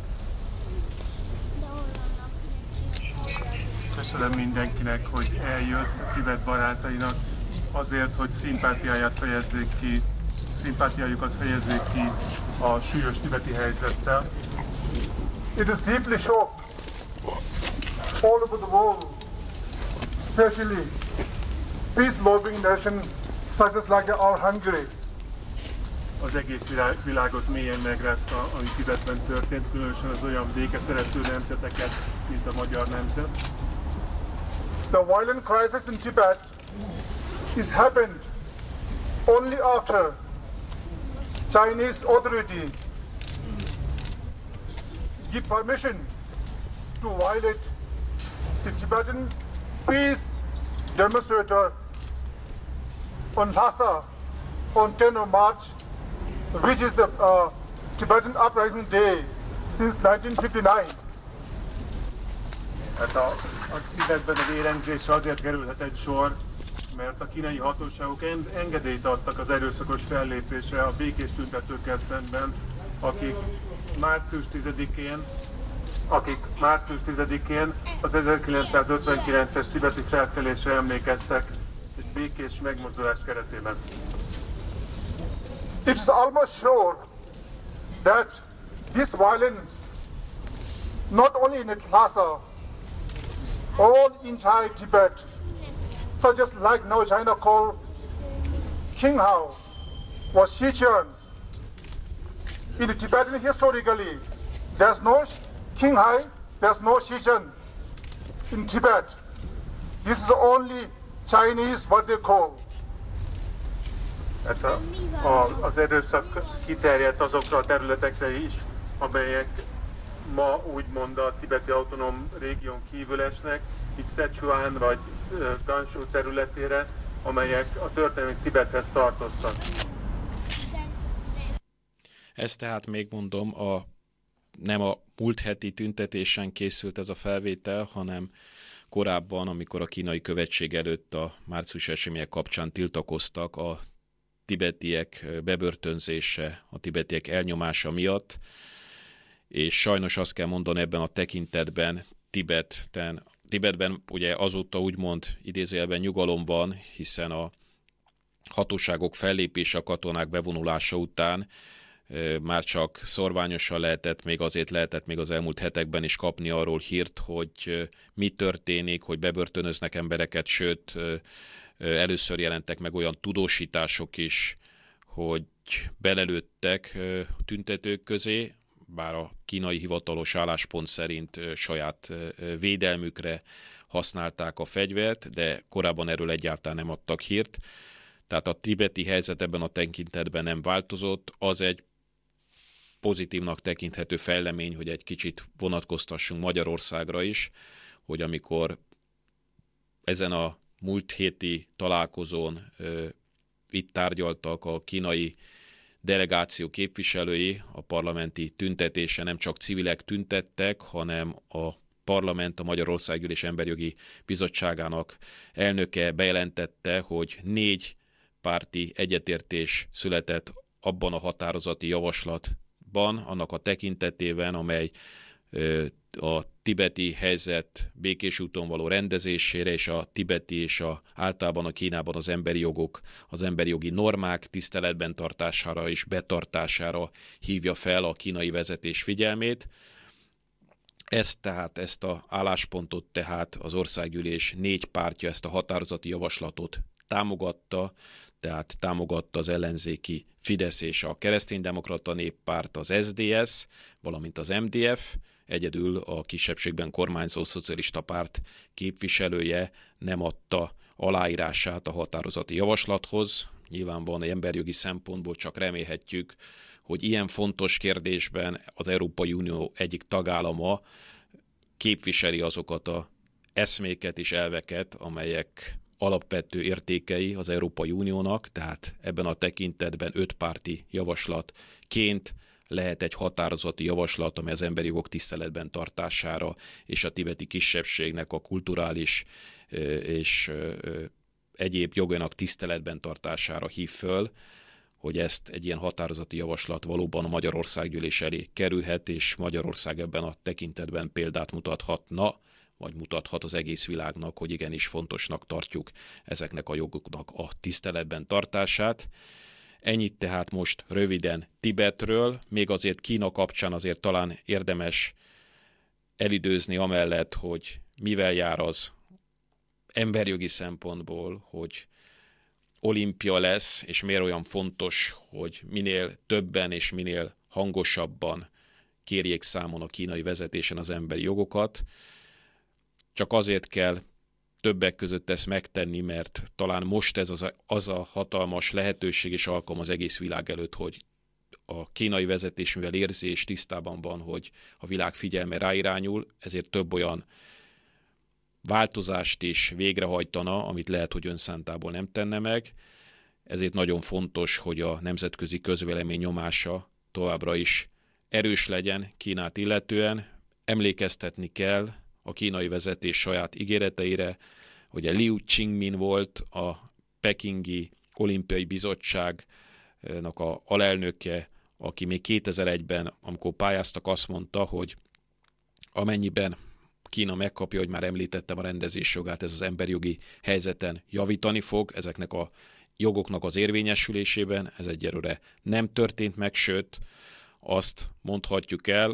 Köszönöm mindenkinek, hogy eljött a Tibet barátainak azért, hogy szimpátiáját fejezzék ki, szimpátiájukat fejezzék ki a súlyos tibeti helyzettel. It is deeply shocked all over the world, especially peace-loving nations such as like our Hungary. Az egész világ, világot mélyen megrázta, ami Tibetben történt, különösen az olyan békeszerető nemzeteket, mint a magyar nemzet. The violent crisis in Tibet is happened only after Chinese authority give permission to violate the Tibetan peace demonstrator on Lhasa on tenth of March, which is the uh, Tibetan Uprising Day since nineteen fifty-nine. Hát a, a Tibetben a vérengzésre azért kerülhetett sor, mert a kínai hatóságok engedélyt adtak az erőszakos fellépésre a békés tüntetőkkel szemben, akik március tizedikén, akik március tizedikén az ezerkilencszázötvenkilences tibeti felkelésre emlékeztek egy békés megmozdulás keretében. It is almost sure that this violence, not only in Lhasa, all entire Tibet, such as like now China called Qinghai, was Sichuan. In the Tibetan historically, there's no Qinghai, there's no Sichuan in Tibet. This is only Chinese what they call. Hát a, a, az erőszak kiterjedt azokra a területekre is, amelyek ma úgymond a tibeti autonóm régión kívül esnek, így Szechuan vagy uh, Gansú területére, amelyek a történelmi Tibethez tartoztak. Ez tehát még mondom, a, nem a múlt heti tüntetésen készült ez a felvétel, hanem korábban, amikor a kínai követség előtt a március események kapcsán tiltakoztak a tibetiek bebörtönzése, a tibetiek elnyomása miatt, és sajnos azt kell mondani ebben a tekintetben, Tibeten, Tibetben ugye azóta úgymond idézőjelben nyugalom van, hiszen a hatóságok fellépése, a katonák bevonulása után már csak szorványosan lehetett, még azért lehetett még az elmúlt hetekben is kapni arról hírt, hogy mi történik, hogy bebörtönöznek embereket, sőt, először jelentek meg olyan tudósítások is, hogy belelőttek tüntetők közé, bár a kínai hivatalos álláspont szerint saját védelmükre használták a fegyvert, de korábban erről egyáltalán nem adtak hírt. Tehát a tibeti helyzet ebben a tekintetben nem változott. Az egy pozitívnak tekinthető fejlemény, hogy egy kicsit vonatkoztassunk Magyarországra is, hogy amikor ezen a múlt héti találkozón itt tárgyaltak a kínai delegáció képviselői, a parlamenti tüntetésen nem csak civilek tüntettek, hanem a parlament, a Magyarországgyűlés Emberjogi Bizottságának elnöke bejelentette, hogy négy párti egyetértés született abban a határozati javaslatban, annak a tekintetében, amely a tibeti helyzet békés úton való rendezésére és a tibeti és a, általában a Kínában az emberi jogok, az emberi jogi normák tiszteletben tartására és betartására hívja fel a kínai vezetés figyelmét. Ezt tehát, ezt az álláspontot tehát az országgyűlés négy pártja ezt a határozati javaslatot támogatta, tehát támogatta az ellenzéki Fidesz és a Kereszténydemokrata Néppárt, az es zé dé es, valamint az em dé ef, egyedül a kisebbségben kormányzó szocialista párt képviselője nem adta aláírását a határozati javaslathoz. Nyilvánvalóan emberjogi szempontból csak remélhetjük, hogy ilyen fontos kérdésben az Európai Unió egyik tagállama képviseli azokat az eszméket és elveket, amelyek alapvető értékei az Európai Uniónak, tehát ebben a tekintetben ötpárti javaslatként lehet egy határozati javaslat, amely az emberi jogok tiszteletben tartására és a tibeti kisebbségnek a kulturális és egyéb jogainak tiszteletben tartására hív föl, hogy ezt egy ilyen határozati javaslat valóban a Magyarországgyűlés elé kerülhet, és Magyarország ebben a tekintetben példát mutathatna, vagy mutathat az egész világnak, hogy igenis fontosnak tartjuk ezeknek a jogoknak a tiszteletben tartását. Ennyit tehát most röviden Tibetről, még azért Kína kapcsán azért talán érdemes elidőzni amellett, hogy mivel jár az emberjogi szempontból, hogy olimpia lesz, és miért olyan fontos, hogy minél többen és minél hangosabban kérjék számon a kínai vezetésen az emberi jogokat. Csak azért kell többek között ezt megtenni, mert talán most ez az a, az a hatalmas lehetőség és alkalom az egész világ előtt, hogy a kínai vezetés, mivel érzi és tisztában van, hogy a világ figyelme ráirányul, ezért több olyan változást is végrehajtana, amit lehet, hogy önszántából nem tenne meg. Ezért nagyon fontos, hogy a nemzetközi közvélemény nyomása továbbra is erős legyen Kínát illetően. Emlékeztetni kell a kínai vezetés saját ígéreteire, hogy a Liu Qingmin volt a Pekingi Olimpiai Bizottságnak a alelnöke, aki még kétezer-egyben, amikor pályáztak, azt mondta, hogy amennyiben Kína megkapja, hogy már említettem a rendezés jogát, ez az emberjogi helyzeten javítani fog, ezeknek a jogoknak az érvényesülésében, ez egyelőre nem történt meg, sőt, azt mondhatjuk el,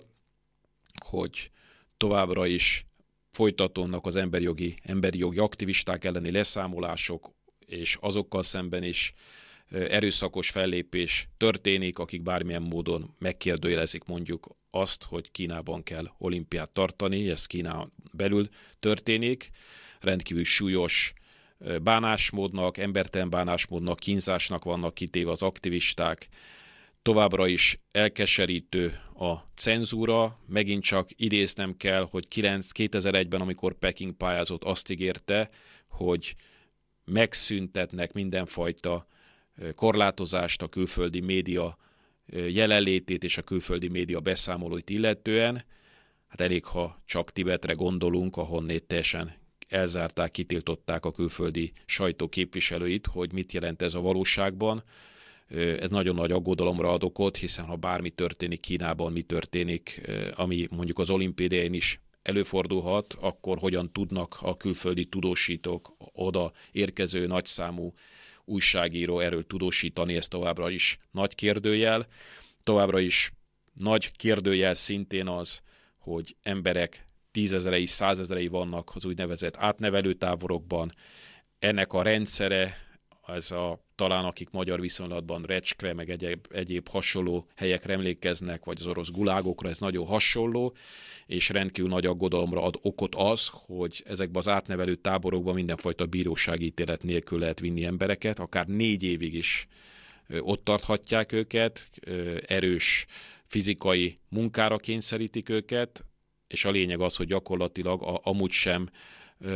hogy továbbra is folytatódnak az emberi jogi, emberi jogi aktivisták elleni leszámolások, és azokkal szemben is erőszakos fellépés történik, akik bármilyen módon megkérdőjelezik mondjuk azt, hogy Kínában kell olimpiát tartani, ez Kínán belül történik. Rendkívül súlyos bánásmódnak, embertelen bánásmódnak, kínzásnak vannak kitéve az aktivisták. Továbbra is elkeserítő a cenzúra, megint csak idéznem kell, hogy kétezer-egyben, amikor Peking pályázott, azt ígérte, hogy megszüntetnek mindenfajta korlátozást a külföldi média jelenlétét és a külföldi média beszámolóit illetően. Hát elég, ha csak Tibetre gondolunk, ahonnét teljesen elzárták, kitiltották a külföldi sajtó képviselőit, hogy mit jelent ez a valóságban. Ez nagyon nagy aggodalomra ad okot, hiszen ha bármi történik Kínában, mi történik, ami mondjuk az olimpián is előfordulhat, akkor hogyan tudnak a külföldi tudósítók oda érkező nagyszámú újságíró erről tudósítani, ez továbbra is nagy kérdőjel. Továbbra is nagy kérdőjel szintén az, hogy emberek tízezerei, százezerei vannak az úgynevezett átnevelő táborokban. Ennek a rendszere, ez a, talán akik magyar viszonylatban Recskre, meg egyéb, egyéb hasonló helyekre emlékeznek, vagy az orosz gulágokra, ez nagyon hasonló, és rendkívül nagy aggodalomra ad okot az, hogy ezekben az átnevelő táborokban mindenfajta bírósági ítélet nélkül lehet vinni embereket, akár négy évig is ott tarthatják őket, erős fizikai munkára kényszerítik őket, és a lényeg az, hogy gyakorlatilag a, amúgy sem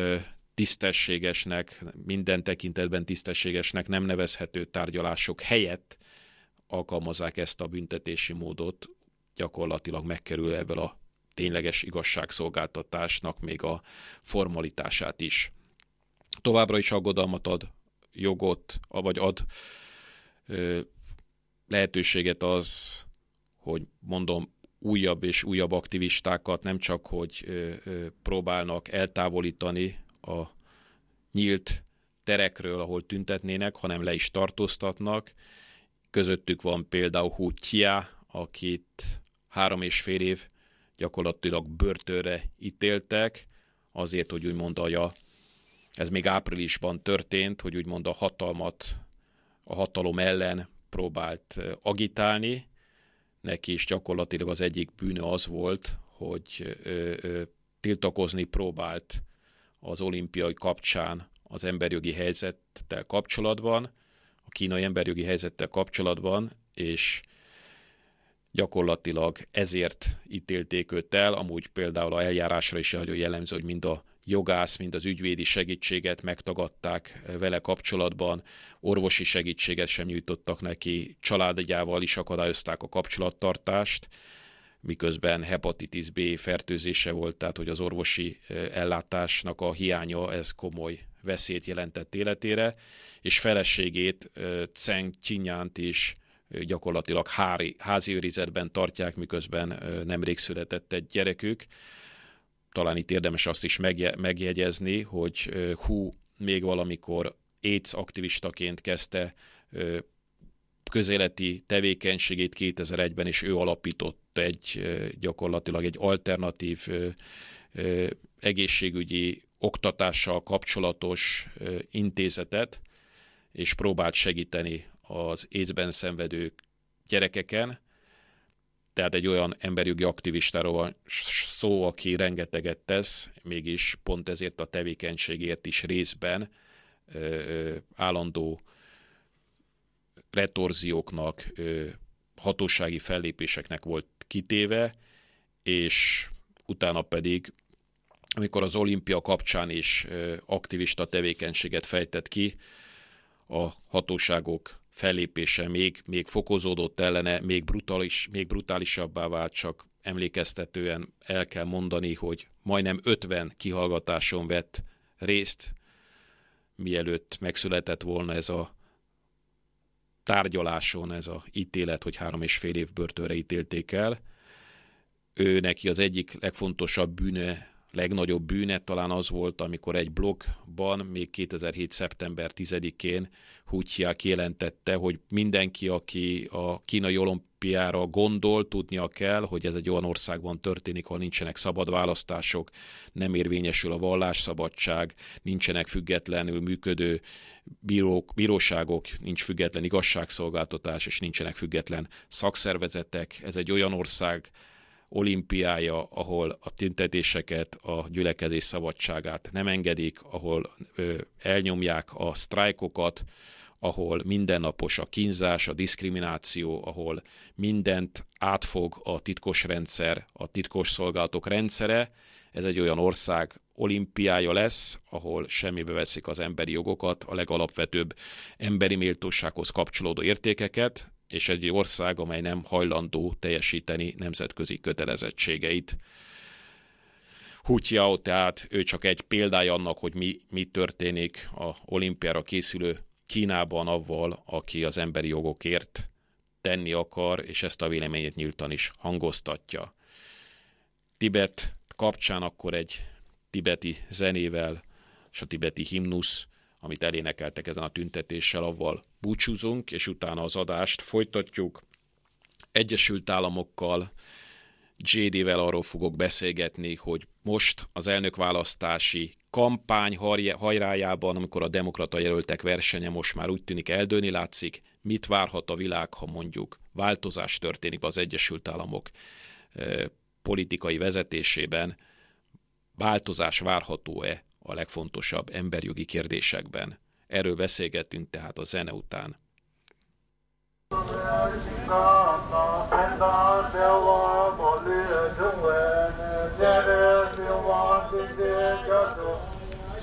tisztességesnek, minden tekintetben tisztességesnek nem nevezhető tárgyalások helyett alkalmazzák ezt a büntetési módot, gyakorlatilag megkerül ebből a tényleges igazságszolgáltatásnak még a formalitását is. Továbbra is aggodalmat ad jogot, vagy ad ö, lehetőséget az, hogy mondom, újabb és újabb aktivistákat nem csak, hogy ö, ö, próbálnak eltávolítani a nyílt terekről, ahol tüntetnének, hanem le is tartóztatnak. Közöttük van például Hu Jia, akit három és fél év gyakorlatilag börtönre ítéltek, azért, hogy úgymond a, ez még áprilisban történt, hogy úgymond a hatalmat, a hatalom ellen próbált agitálni. Neki is gyakorlatilag az egyik bűne az volt, hogy ö, ö, tiltakozni próbált az olimpiai kapcsán az emberjogi helyzettel kapcsolatban, a kínai emberjogi helyzettel kapcsolatban, és gyakorlatilag ezért ítélték őt el, amúgy például a eljárásra is nagyon jellemző, hogy mind a jogász, mind az ügyvédi segítséget megtagadták vele kapcsolatban, orvosi segítséget sem nyújtottak neki, családjával is akadályozták a kapcsolattartást, miközben hepatitis B fertőzése volt, tehát hogy az orvosi ellátásnak a hiánya, ez komoly veszélyt jelentett életére, és feleségét, Zheng Qinyánt is gyakorlatilag hári, házi őrizetben tartják, miközben nemrég született egy gyerekük. Talán itt érdemes azt is megjegyezni, hogy Hu még valamikor AIDS aktivistaként kezdte közéleti tevékenységét kétezer-egyben, és ő alapított egy gyakorlatilag egy alternatív egészségügyi oktatással kapcsolatos intézetet, és próbált segíteni az AIDS-ben szenvedő gyerekeken. Tehát egy olyan emberjogi aktivistáról van szó, aki rengeteget tesz, mégis pont ezért a tevékenységért is részben ö, ö, állandó retorzióknak, ö, hatósági fellépéseknek volt kitéve, és utána pedig, amikor az olimpia kapcsán is ö, aktivista tevékenységet fejtett ki, a hatóságok fellépése még, még fokozódott ellene, még, brutális, még brutálisabbá vált, csak emlékeztetően el kell mondani, hogy majdnem ötven kihallgatáson vett részt, mielőtt megszületett volna ez a tárgyaláson, ez a ítélet, hogy három és fél év börtönre ítélték el. Ő neki az egyik legfontosabb bűne, legnagyobb bűne talán az volt, amikor egy blogban, még kétezer-hét. szeptember tizedikén Hu Jia kijelentette, hogy mindenki, aki a kínai olimpiára gondol, tudnia kell, hogy ez egy olyan országban történik, ahol nincsenek szabad választások, nem érvényesül a vallásszabadság, nincsenek függetlenül működő bírók, bíróságok, nincs független igazságszolgáltatás, és nincsenek független szakszervezetek. Ez egy olyan ország olimpiája, ahol a tüntetéseket, a gyülekezés szabadságát nem engedik, ahol ö, elnyomják a sztrájkokat, ahol mindennapos a kínzás, a diszkrimináció, ahol mindent átfog a titkos rendszer, a titkos szolgálatok rendszere. Ez egy olyan ország olimpiája lesz, ahol semmibe veszik az emberi jogokat, a legalapvetőbb emberi méltósághoz kapcsolódó értékeket, és egy ország, amely nem hajlandó teljesíteni nemzetközi kötelezettségeit. Hu Jia, tehát ő csak egy példája annak, hogy mi, mi történik a olimpiára készülő Kínában avval, aki az emberi jogokért tenni akar, és ezt a véleményét nyíltan is hangoztatja. Tibet kapcsán akkor egy tibeti zenével, és a tibeti himnusz, amit elénekeltek ezen a tüntetéssel, avval búcsúzunk, és utána az adást folytatjuk. Egyesült Államokkal, jé dé-vel arról fogok beszélgetni, hogy most az elnökválasztási kampány hajrájában, amikor a demokrata jelöltek versenye most már úgy tűnik eldőlni látszik, mit várhat a világ, ha mondjuk változás történik az Egyesült Államok eh, politikai vezetésében, változás várható-e a legfontosabb emberjogi kérdésekben. Erről beszélgettünk tehát a zene után.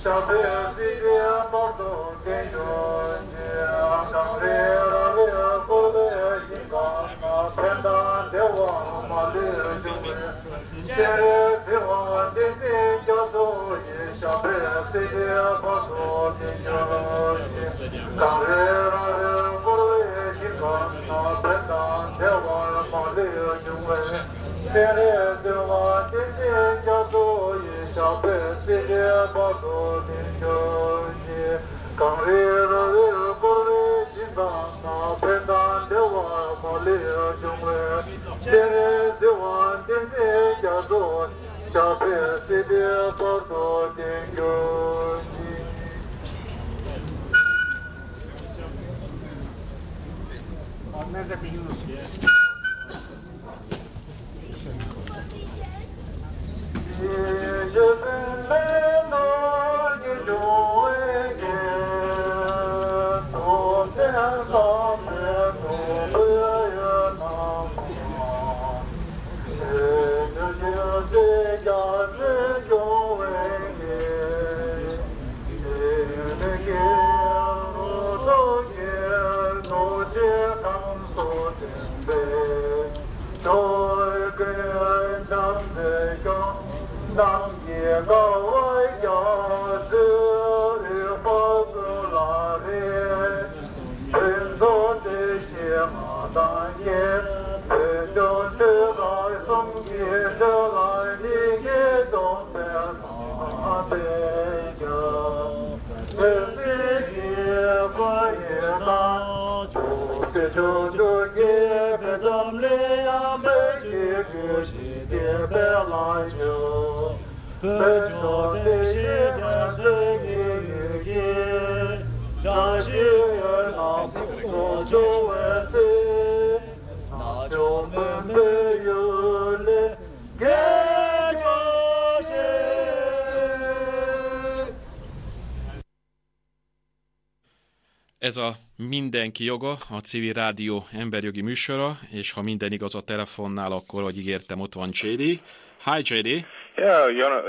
Ez a Mindenki joga, a Civil Rádió emberjogi műsora, és ha minden igaz a telefonnál, akkor, ahogy ígértem, ott van jé dé. Hi, jé dé. Yeah, Yana,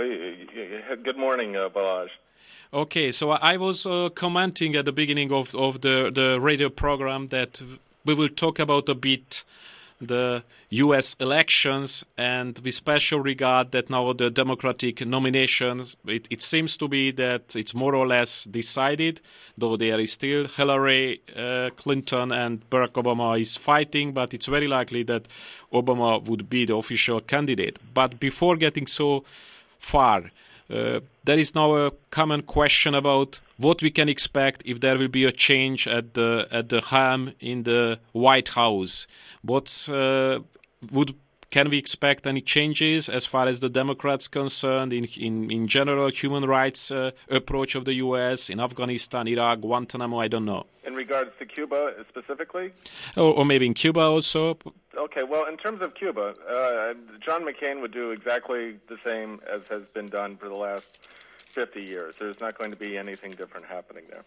good morning, uh, Balázs. Okay, so I was uh, commenting at the beginning of, of the, the radio program that we will talk about a bit the U S elections, and with special regard that now the Democratic nominations, it, it seems to be that it's more or less decided, though there is still Hillary uh, Clinton and Barack Obama is fighting, but it's very likely that Obama would be the official candidate. But before getting so far, Uh, there is now a common question about what we can expect if there will be a change at the at the helm in the White House. What's uh, would can we expect any changes as far as the Democrats concerned in in, in general human rights uh, approach of the U S in Afghanistan, Iraq, Guantanamo? I don't know. In regards to Cuba specifically? Or, or maybe in Cuba also. Okay, well, in terms of Cuba, uh, John McCain would do exactly the same as has been done for the last fifty years. There's not going to be anything different happening there.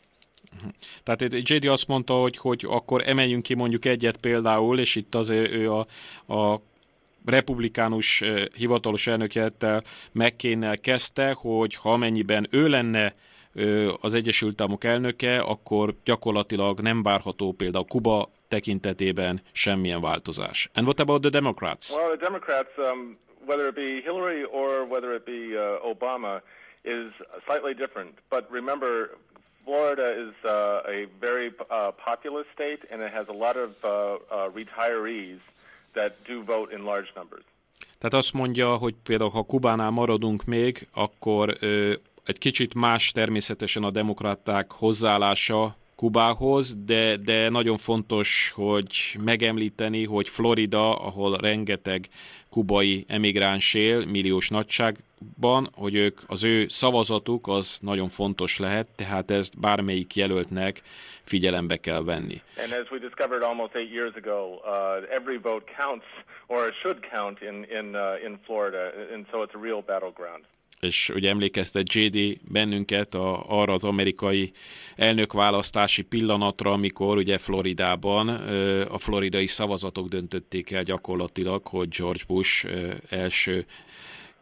Tehát jé dé azt mondta, hogy, hogy akkor emeljünk ki mondjuk egyet például, és itt az ő a, a republikánus hivatalos elnökjeltel McCainnel kezdte, hogy ha amennyiben ő lenne az Egyesült Államok elnöke, akkor gyakorlatilag nem várható például Kuba tekintetében semmilyen változás. And what about the Democrats? Well, the Democrats, um, whether it be Hillary or whether it be uh, Obama, is slightly different. But remember, Florida is uh, a very uh, populous state, and it has a lot of uh, uh, retirees that do vote in large numbers. Tehát azt mondja, hogy például ha Kubánál maradunk még, akkor ö, egy kicsit más természetesen a demokraták hozzáállása Kubához, de, de nagyon fontos, hogy megemlíteni, hogy Florida, ahol rengeteg kubai emigráns él, milliós nagyságban, hogy ők, az ő szavazatuk az nagyon fontos lehet, tehát ezt bármelyik jelöltnek figyelembe kell venni. And as we discovered almost eight years ago, uh, every vote counts, or should count in in uh, in Florida, and so it's a real battleground. És ugye emlékeztet jé dé bennünket a, arra az amerikai elnökválasztási pillanatra, amikor ugye Floridában a floridai szavazatok döntötték el gyakorlatilag, hogy George Bush első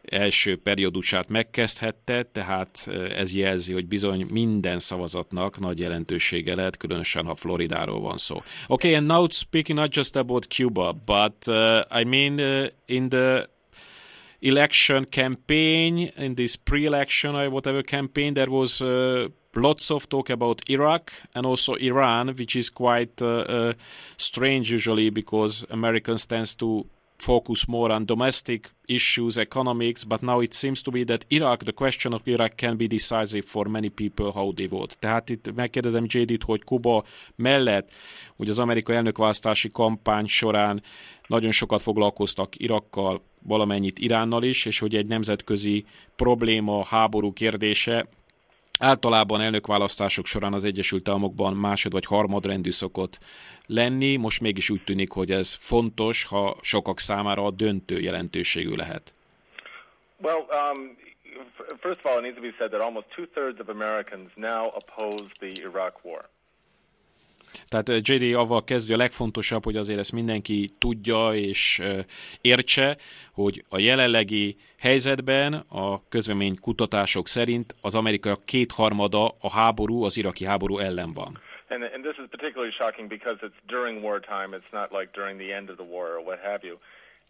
első periódusát megkezdhette, tehát ez jelzi, hogy bizony minden szavazatnak nagy jelentősége lehet, különösen ha Floridáról van szó. Okay, and now speaking not just about Cuba, but uh, I mean uh, in the election campaign, in this pre-election or whatever campaign, there was uh, lots of talk about Iraq and also Iran, which is quite uh, uh, strange usually because Americans tend to focus more on domestic issues, economics, but now it seems to be that Iraq, the question of Iraq can be decisive for many people how they vote. Tehát itt megkérdezem jé dét, hogy Kuba mellett, hogy az amerikai elnökválasztási kampány során nagyon sokat foglalkoztak Irakkal, valamennyit Iránnal is, és hogy egy nemzetközi probléma, háború kérdése általában elnökválasztások során az Egyesült Államokban másod- vagy harmadrendű szokott lenni, most mégis úgy tűnik, hogy ez fontos, ha sokak számára döntő jelentőségű lehet. Well, um, first of all, it needs to be said that almost two-thirds of Americans now oppose the Iraq war. Tehát jé dé avval kezdve a legfontosabb, hogy azért ezt mindenki tudja és értse, hogy a jelenlegi helyzetben a közvélemény kutatások szerint az amerikaiak kétharmada a háború, az iraki háború ellen van. And, and this is particularly shocking because it's during wartime, it's not like during the end of the war or what have you.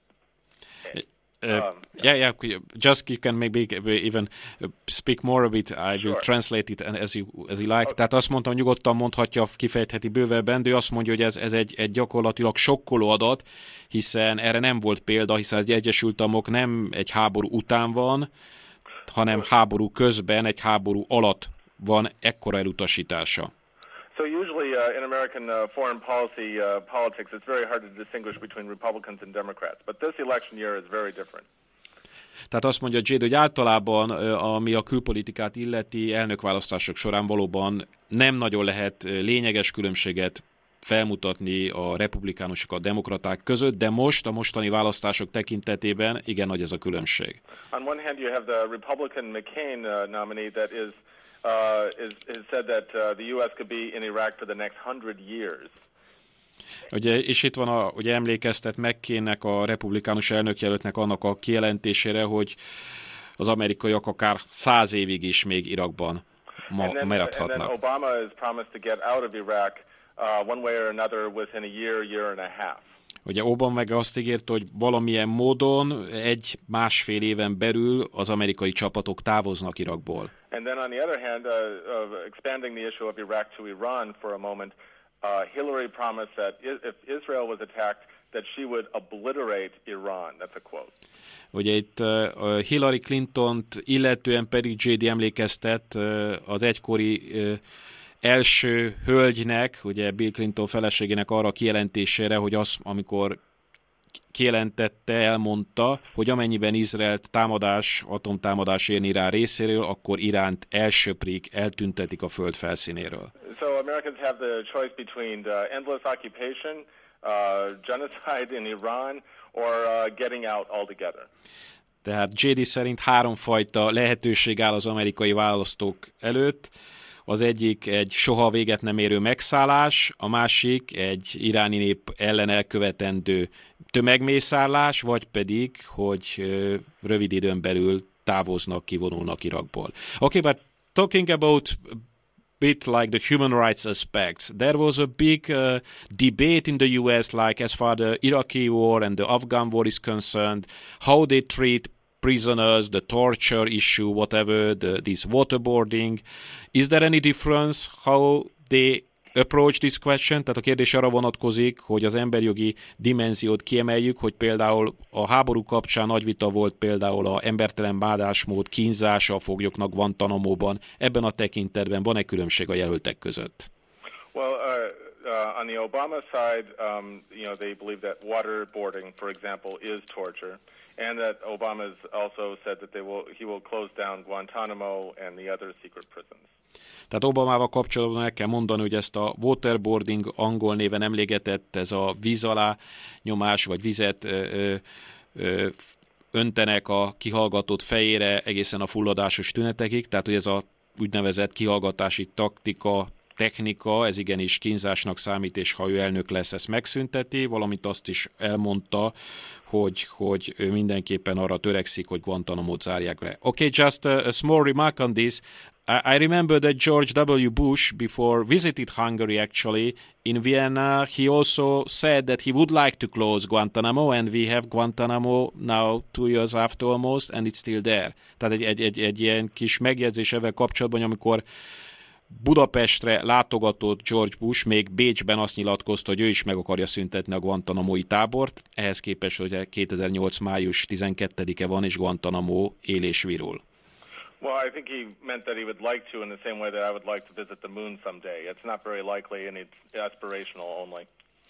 Uh, um, yeah, yeah. Just you can maybe even speak more a bit. I will sure. translate it as you as you like. Okay. Tehát azt mondtam, nyugodtan mondhatja, kifejtheti bővebben, de ő azt mondja, hogy ez, ez egy, egy gyakorlatilag sokkoló adat, hiszen erre nem volt példa, hiszen az Egyesült Államok nem egy háború után van, hanem háború közben, egy háború alatt van ekkora elutasítása. So usually uh, in American uh, foreign policy uh, politics, it's very hard to distinguish between Republicans and Democrats. But this election year is very different. Tehát azt mondja jé dé, hogy általában, ami a külpolitikát illeti, elnökválasztások során valóban nem nagyon lehet lényeges különbséget felmutatni a republikánusok, a demokraták között, de most a mostani választások tekintetében igen nagy ez a különbség. On one hand you have the Republican McCain uh, nominee that is Uh, is, is said that uh, the U S could be in Iraq for the next hundred years. Ugye, és itt van, a, ugye emlékeztet McCainnek, a republikánus elnökjelöltnek annak a kijelentésére, hogy az amerikaiak akár száz évig is még Irakban ma, maradhatnak. And then Obama is promised to get out of Iraq uh, one way or another within a year, year and a half. Ugye Obama meg azt ígérte, hogy valamilyen módon egy-másfél éven belül az amerikai csapatok távoznak Irakból. And then on the other hand, uh, uh, expanding the issue of Iraq to Iran for a moment, uh, Hillary promised that if Israel was attacked, that she would obliterate Iran. That's a quote. Ugye itt uh, Hillary Clintont illetően pedig jé dé emlékeztet uh, az egykori uh, első hölgynek, ugye Bill Clinton feleségének arra a kijelentésére, hogy az, amikor kijelentette, elmondta, hogy amennyiben Izraelt támadás, atomtámadás érni Irán részéről, akkor Iránt elsöprik, eltüntetik a föld felszínéről. So Americans have the choice between the endless occupation, uh, genocide in Iran, or uh, getting out altogether. Tehát jé dé szerint háromfajta lehetőség áll az amerikai választók előtt. Az egyik egy soha véget nem érő megszállás, a másik egy iráni nép ellen elkövetendő tömegmészárlás, vagy pedig, hogy rövid időn belül távoznak, kivonulnak Irakból. Okay, but talking about a bit like the human rights aspects, there was a big uh, debate in the U S, like as far the Iraqi war and the Afghan war is concerned, how they treat prisoners, the torture issue, whatever, the, this waterboarding. Is there any difference how they approach this question? Tehát a kérdés arra vonatkozik, hogy az emberjogi dimenziót kiemeljük, hogy például a háború kapcsán nagy vita volt például a embertelen bánásmód kínzása a foglyoknak Guantanamo-ban. Ebben a tekintetben van-e különbség a jelöltek között? Well, uh, uh, on the Obama side, um, you know, they believe that waterboarding, for example, is torture. And that Obama has also said that they will, he will close down Guantanamo and the other secret prisons. Tehát Obamával kapcsolatban el kell mondani, hogy ezt a waterboarding angol néven emlégetett, ez a víz alá nyomás, vagy vizet ö, ö, öntenek a kihallgatott fejére egészen a fulladásos tünetekig, tehát hogy ez a úgynevezett kihallgatási taktika technika, ez igenis kínzásnak számít, és ha ő elnök lesz, ezt megszünteti, valamint azt is elmondta, hogy, hogy ő mindenképpen arra törekszik, hogy Guantanamo-t zárják le. Okay, just a, a small remark on this. I, I remember that George W. Bush, before visited Hungary actually, in Vienna, he also said that he would like to close Guantanamo, and we have Guantanamo now two years after almost, and it's still there. Tehát egy, egy, egy, egy ilyen kis megjegyzés ezzel kapcsolatban, amikor Budapestre látogatott George Bush, még Bécsben azt nyilatkozta, hogy ő is meg akarja szüntetni a Guantanamo-i tábort, ehhez képest, hogy kétezer-nyolc. május tizenkettedike van, és Guantanamo él és virul. Well, I think he meant that he would like to in the same way that I would like to visit the moon someday. It's not very likely and it's aspirational only.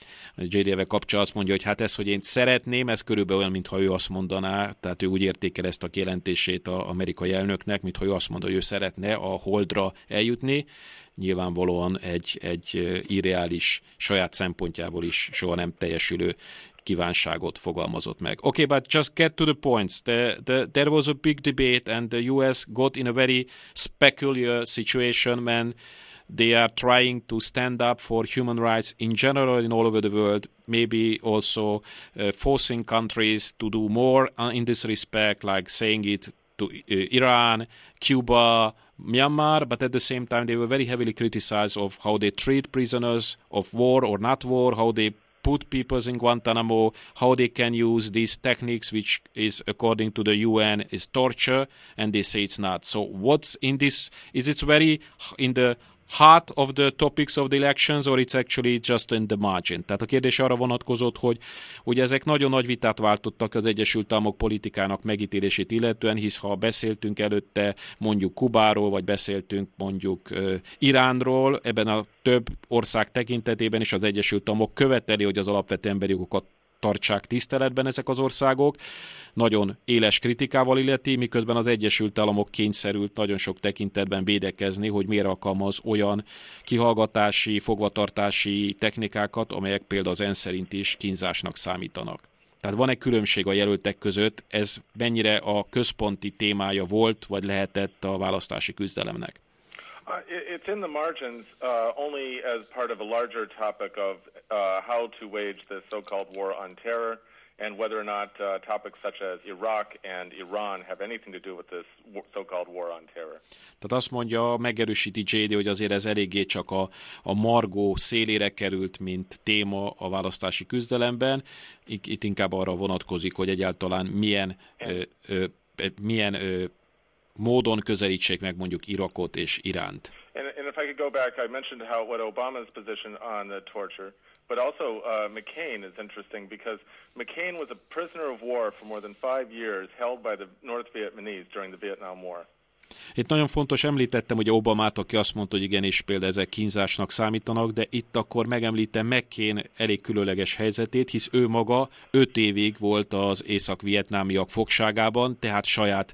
jé dé-vel kapcsolatban azt mondja, hogy hát ez, hogy én szeretném, ez körülbelül olyan, mintha ő azt mondaná, tehát ő úgy értékel ezt a kijelentését az amerikai elnöknek, mintha ő azt mondja, hogy ő szeretne a Holdra eljutni. Nyilvánvalóan egy, egy irreális, saját szempontjából is soha nem teljesülő kívánságot fogalmazott meg. Okay, but just get to the points. The, the, there was a big debate and the U S got in a very peculiar situation when they are trying to stand up for human rights in general in all over the world, maybe also uh, forcing countries to do more in this respect, like saying it to uh, Iran, Cuba, Myanmar, but at the same time they were very heavily criticized of how they treat prisoners of war or not war, how they put people in Guantanamo, how they can use these techniques, which is, according to the U N, is torture, and they say it's not. So what's in this? Is it very in the heart of the topics of the elections, or it's actually just in the margin? Tehát a kérdés arra vonatkozott, hogy ugye ezek nagyon nagy vitát váltottak az Egyesült Államok politikának megítélését illetően, hisz ha beszéltünk előtte mondjuk Kubáról, vagy beszéltünk mondjuk uh, Iránról, ebben a több ország tekintetében is az Egyesült Államok követeli, hogy az alapvető emberi jogokat tartsák tiszteletben ezek az országok. Nagyon éles kritikával illeti, miközben az Egyesült Államok kényszerült nagyon sok tekintetben védekezni, hogy miért alkalmaz olyan kihallgatási, fogvatartási technikákat, amelyek például az ENSZ szerint is kínzásnak számítanak. Tehát van egy különbség a jelöltek között, ez mennyire a központi témája volt, vagy lehetett a választási küzdelemnek? Uh, it's in the margins uh, only as part of a larger topic of uh, how to wage the so-called war on terror and whether or not uh, topics such as Iraq and Iran have anything to do with this so-called war on terror. Tehát azt mondja, megerősíti jé dé, hogy azért ez eléggé csak a, a margó szélére került, mint téma a választási küzdelemben. Itt inkább arra vonatkozik, hogy egyáltalán milyen, ö, ö, milyen ö, módon közelítsék meg mondjuk Irakot és Iránt. And, and if I could go back, I mentioned how what Obama's position on the torture, but also uh, McCain is interesting because McCain was a prisoner of war for more than five years held by the North Vietnamese during the Vietnam War. Itt nagyon fontos, említettem, hogy Obamát, aki azt mondta, hogy igenis például ezek kínzásnak számítanak, de itt akkor megemlítem McCain elég különleges helyzetét, hisz ő maga öt évig volt az észak-vietnámiak fogságában, tehát saját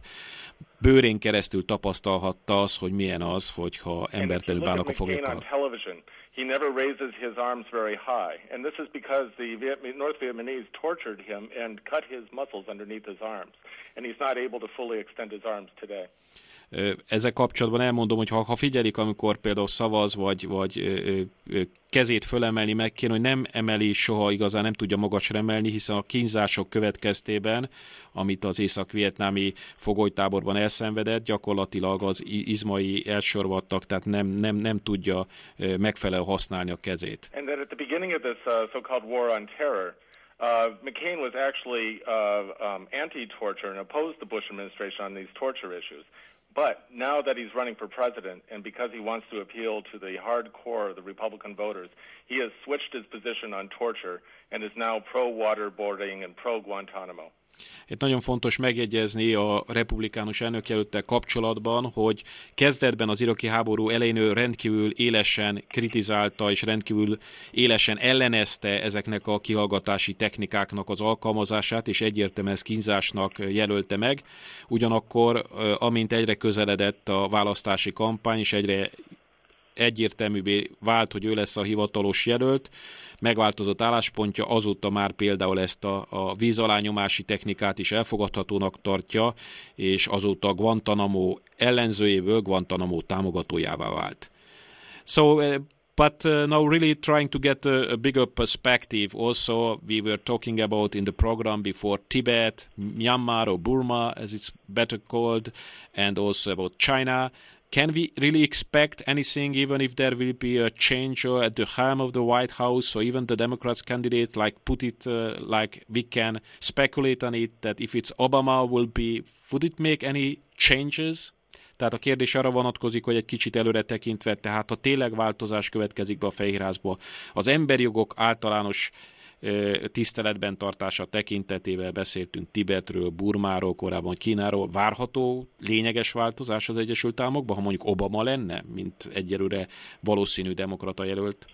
bőrén keresztül tapasztalhatta az, hogy milyen az, hogyha embertelenül bánnak a foglyokkal. He never raises his arms very high, and this is because the Viet- North Vietnamese tortured him and cut his muscles underneath his arms, and he's not able to fully extend his arms today. Ezzel kapcsolatban elmondom, hogy ha, ha figyelik, amikor például szavaz, vagy, vagy ö, ö, kezét fölemelni meg kéne, hogy nem emeli soha igazán, nem tudja magasra emelni, hiszen a kínzások következtében, amit az észak-vietnámi fogolytáborban elszenvedett, gyakorlatilag az izmai elsorvadtak, tehát nem, nem, nem tudja megfelelően használni a kezét. And that at the beginning of this uh, so-called war on terror, Uh, McCain was actually uh, um, anti-torture and opposed the Bush administration on these torture issues. But now that he's running for president and because he wants to appeal to the hardcore of the Republican voters, he has switched his position on torture and is now pro-waterboarding and pro-Guantanamo. Itt nagyon fontos megjegyezni a republikánus elnökjelölttel kapcsolatban, hogy kezdetben az iraki háború elején ő rendkívül élesen kritizálta és rendkívül élesen ellenezte ezeknek a kihallgatási technikáknak az alkalmazását, és egyértelműen ezt kínzásnak jelölte meg. Ugyanakkor, amint egyre közeledett a választási kampány, és egyre egyértelművé vált, hogy ő lesz a hivatalos jelölt, megváltozott álláspontja, azóta már például ezt a, a vízalányomási technikát is elfogadhatónak tartja, és azóta Guantanamo ellenzőjéből Guantanamo támogatójává vált. So, uh, but uh, now really trying to get a, a bigger perspective. Also, we were talking about in the program before Tibet, Myanmar or Burma, as it's better called, and also about China. Can we really expect anything, even if there will be a change at the helm of the White House, or even the Democrats candidate, like put it, uh, like we can speculate on it, that if it's Obama will be, would it make any changes? Tehát a kérdés arra vonatkozik, hogy egy kicsit előre tekintve, tehát ha tényleg változás következik be a Fehérházba, az emberi jogok általános tiszteletben tartása tekintetében beszéltünk Tibetről, Burmáról, korábban Kínáról. Várható lényeges változás az Egyesült Államokban, ha mondjuk Obama lenne, mint egyelőre valószínű demokrata jelölt?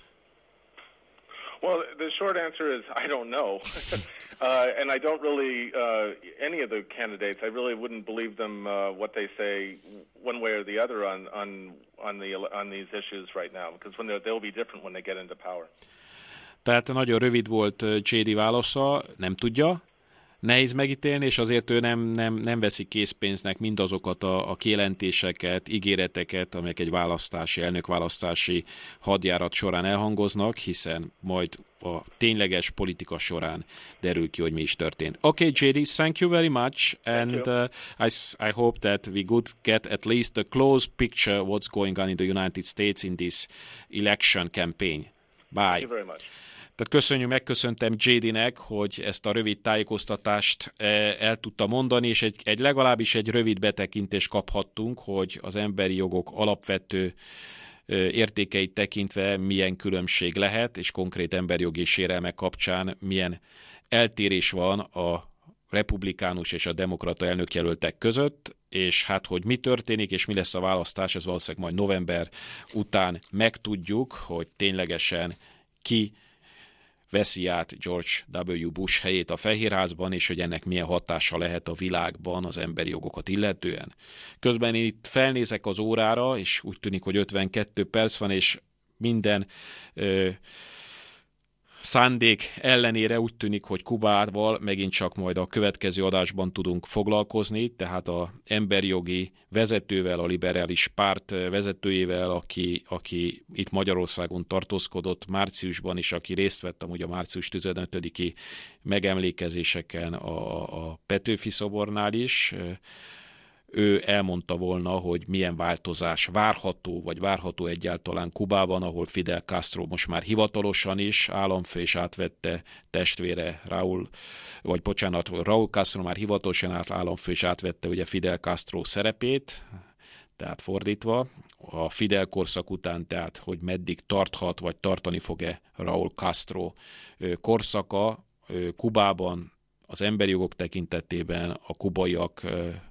Well, the short answer is I don't know. uh, and I don't really, uh, any of the candidates, I really wouldn't believe them uh, what they say one way or the other on, on, on, the, on these issues right now, because when they'll be different when they get into power. Tehát nagyon rövid volt jé dé válasza, nem tudja, nehéz megítélni, és azért ő nem, nem, nem veszi készpénznek mindazokat a, a kijelentéseket, ígéreteket, amelyek egy választási, elnökválasztási hadjárat során elhangoznak, hiszen majd a tényleges politika során derül ki, hogy mi is történt. Okay, jé dé, thank you very much, and uh, I, I hope that we could get at least a close picture what's going on in the United States in this election campaign. Bye. Thank you very much. Tehát köszönjük, megköszöntem jé dé-nek, hogy ezt a rövid tájékoztatást el tudta mondani, és egy, egy legalábbis egy rövid betekintést kaphattunk, hogy az emberi jogok alapvető értékeit tekintve milyen különbség lehet, és konkrét emberjogi sérelmek kapcsán milyen eltérés van a republikánus és a demokrata elnökjelöltek között, és hát, hogy mi történik, és mi lesz a választás, ez valószínűleg majd november után megtudjuk, hogy ténylegesen ki veszi át George W. Bush helyét a Fehérházban, és hogy ennek milyen hatása lehet a világban az emberi jogokat illetően. Közben én itt felnézek az órára, és úgy tűnik, hogy ötvenkettő perc van, és minden ö, szándék ellenére úgy tűnik, hogy Kubával megint csak majd a következő adásban tudunk foglalkozni, tehát az emberi jogi vezetővel, a liberális párt vezetőjével, aki, aki itt Magyarországon tartózkodott márciusban is, aki részt vett amúgy a március tizenötödiki megemlékezéseken a, a Petőfi szobornál is. Ő elmondta volna, hogy milyen változás várható, vagy várható egyáltalán Kubában, ahol Fidel Castro most már hivatalosan is államfő, és átvette testvére Raúl, vagy bocsánat, Raúl Castro már hivatalosan át államfő, és átvette ugye Fidel Castro szerepét, tehát fordítva, a Fidel korszak után, tehát hogy meddig tarthat, vagy tartani fog-e Raúl Castro korszaka Kubában, az emberi jogok tekintetében, a kubaiak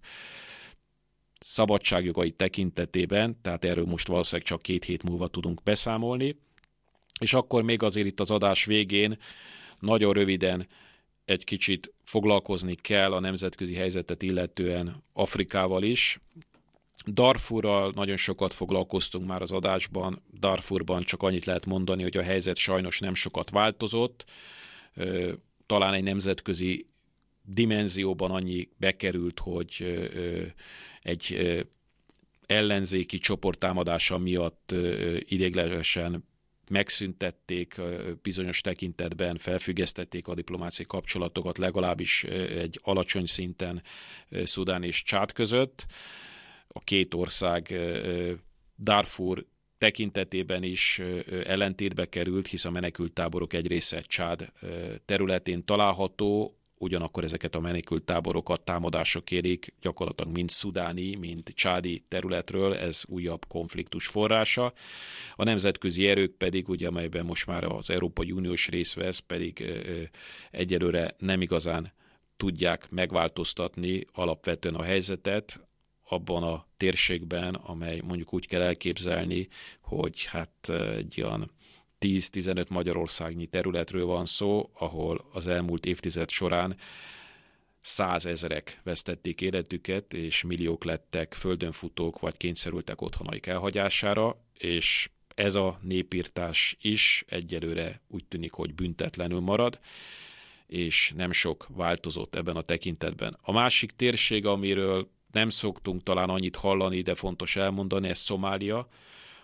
szabadságjogai tekintetében, tehát erről most valószínűleg csak két hét múlva tudunk beszámolni, és akkor még azért itt az adás végén nagyon röviden egy kicsit foglalkozni kell a nemzetközi helyzetet illetően Afrikával is. Darfurral nagyon sokat foglalkoztunk már az adásban, Darfurban csak annyit lehet mondani, hogy a helyzet sajnos nem sokat változott, talán egy nemzetközi dimenzióban annyi bekerült, hogy egy ellenzéki csoporttámadása miatt idéglenesen megszüntették, bizonyos tekintetben felfüggesztették a diplomáciai kapcsolatokat, legalábbis egy alacsony szinten Szudán és Csád között. A két ország Darfur tekintetében is ellentétbe került, hisz a menekülttáborok egy része Csád területén található, ugyanakkor ezeket a menekülttáborokat támadások érik gyakorlatilag mind szudáni, mind csádi területről, ez újabb konfliktus forrása. A nemzetközi erők pedig, ugye, amelyben most már az Európai Uniós rész vesz, pedig egyelőre nem igazán tudják megváltoztatni alapvetően a helyzetet abban a térségben, amely mondjuk úgy kell elképzelni, hogy hát egy olyan tíz-tizenöt Magyarországnyi területről van szó, ahol az elmúlt évtized során százezrek vesztették életüket, és milliók lettek földönfutók, vagy kényszerültek otthonaik elhagyására, és ez a népirtás is egyelőre úgy tűnik, hogy büntetlenül marad, és nem sok változott ebben a tekintetben. A másik térség, amiről nem szoktunk talán annyit hallani, de fontos elmondani, ez Szomália,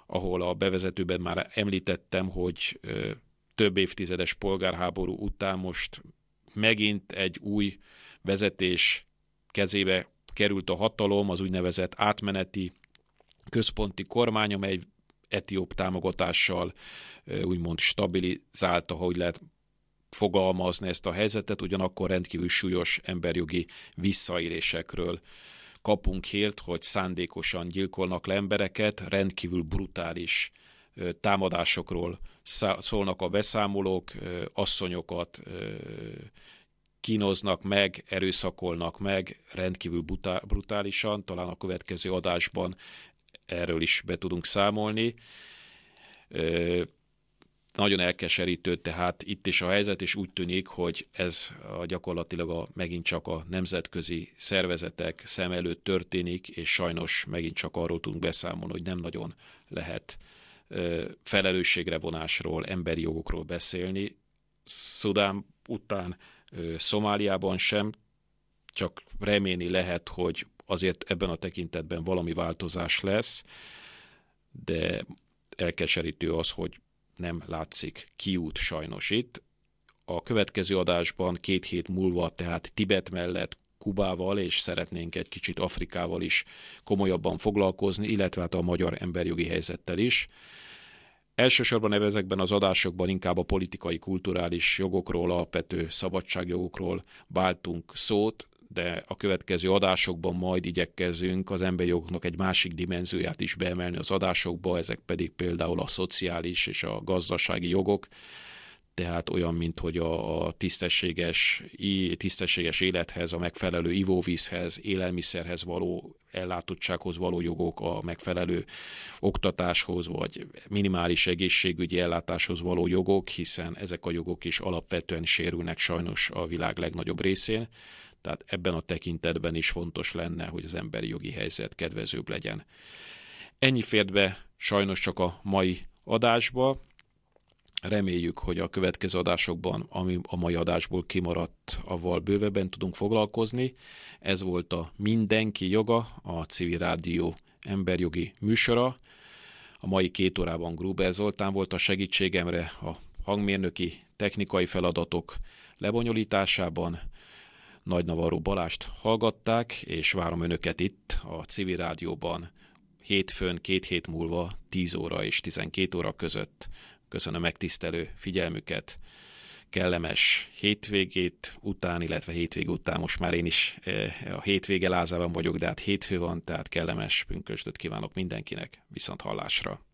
ahol a bevezetőben már említettem, hogy több évtizedes polgárháború után most megint egy új vezetés kezébe került a hatalom, az úgynevezett átmeneti központi kormány, amely etióp támogatással úgymond stabilizálta, hogy lehet fogalmazni ezt a helyzetet, ugyanakkor rendkívül súlyos emberjogi visszaélésekről kapunk hírt, hogy szándékosan gyilkolnak le embereket, rendkívül brutális támadásokról szólnak a beszámolók, asszonyokat kínoznak meg, erőszakolnak meg, rendkívül brutálisan, talán a következő adásban erről is be tudunk számolni. Nagyon elkeserítő tehát itt is a helyzet, és úgy tűnik, hogy ez a gyakorlatilag a, megint csak a nemzetközi szervezetek szem előtt történik, és sajnos megint csak arról tudunk beszámolni, hogy nem nagyon lehet felelősségre vonásról, emberi jogokról beszélni. Szudán után Szomáliában sem, csak remélni lehet, hogy azért ebben a tekintetben valami változás lesz, de elkeserítő az, hogy nem látszik kiút sajnos itt. A következő adásban két hét múlva, tehát Tibet mellett Kubával, és szeretnénk egy kicsit Afrikával is komolyabban foglalkozni, illetve hát a magyar emberjogi helyzettel is. Elsősorban ezekben az adásokban inkább a politikai, kulturális jogokról, alapvető szabadságjogokról váltunk szót, de a következő adásokban majd igyekezzünk az emberi jogoknak egy másik dimenzióját is beemelni az adásokba, ezek pedig például a szociális és a gazdasági jogok, tehát olyan, mint hogy a tisztességes, tisztességes élethez, a megfelelő ivóvízhez, élelmiszerhez való ellátottsághoz való jogok, a megfelelő oktatáshoz, vagy minimális egészségügyi ellátáshoz való jogok, hiszen ezek a jogok is alapvetően sérülnek sajnos a világ legnagyobb részén. Tehát ebben a tekintetben is fontos lenne, hogy az emberi jogi helyzet kedvezőbb legyen. Ennyi fért be sajnos csak a mai adásba. Reméljük, hogy a következő adásokban, ami a mai adásból kimaradt, avval bővebben tudunk foglalkozni. Ez volt a Mindenki joga, a Civil Rádió emberjogi műsora. A mai két órában Gruber Zoltán volt a segítségemre a hangmérnöki technikai feladatok lebonyolításában. Nagy Navarro Balást hallgatták, és várom önöket itt a Civil Rádióban hétfőn, két hét múlva tíz óra és tizenkét óra között. Köszönöm megtisztelő figyelmüket, kellemes hétvégét után, illetve hétvége után, most már én is a hétvége lázában vagyok, de hát hétfő van, tehát kellemes pünkösdöt kívánok mindenkinek, viszont hallásra.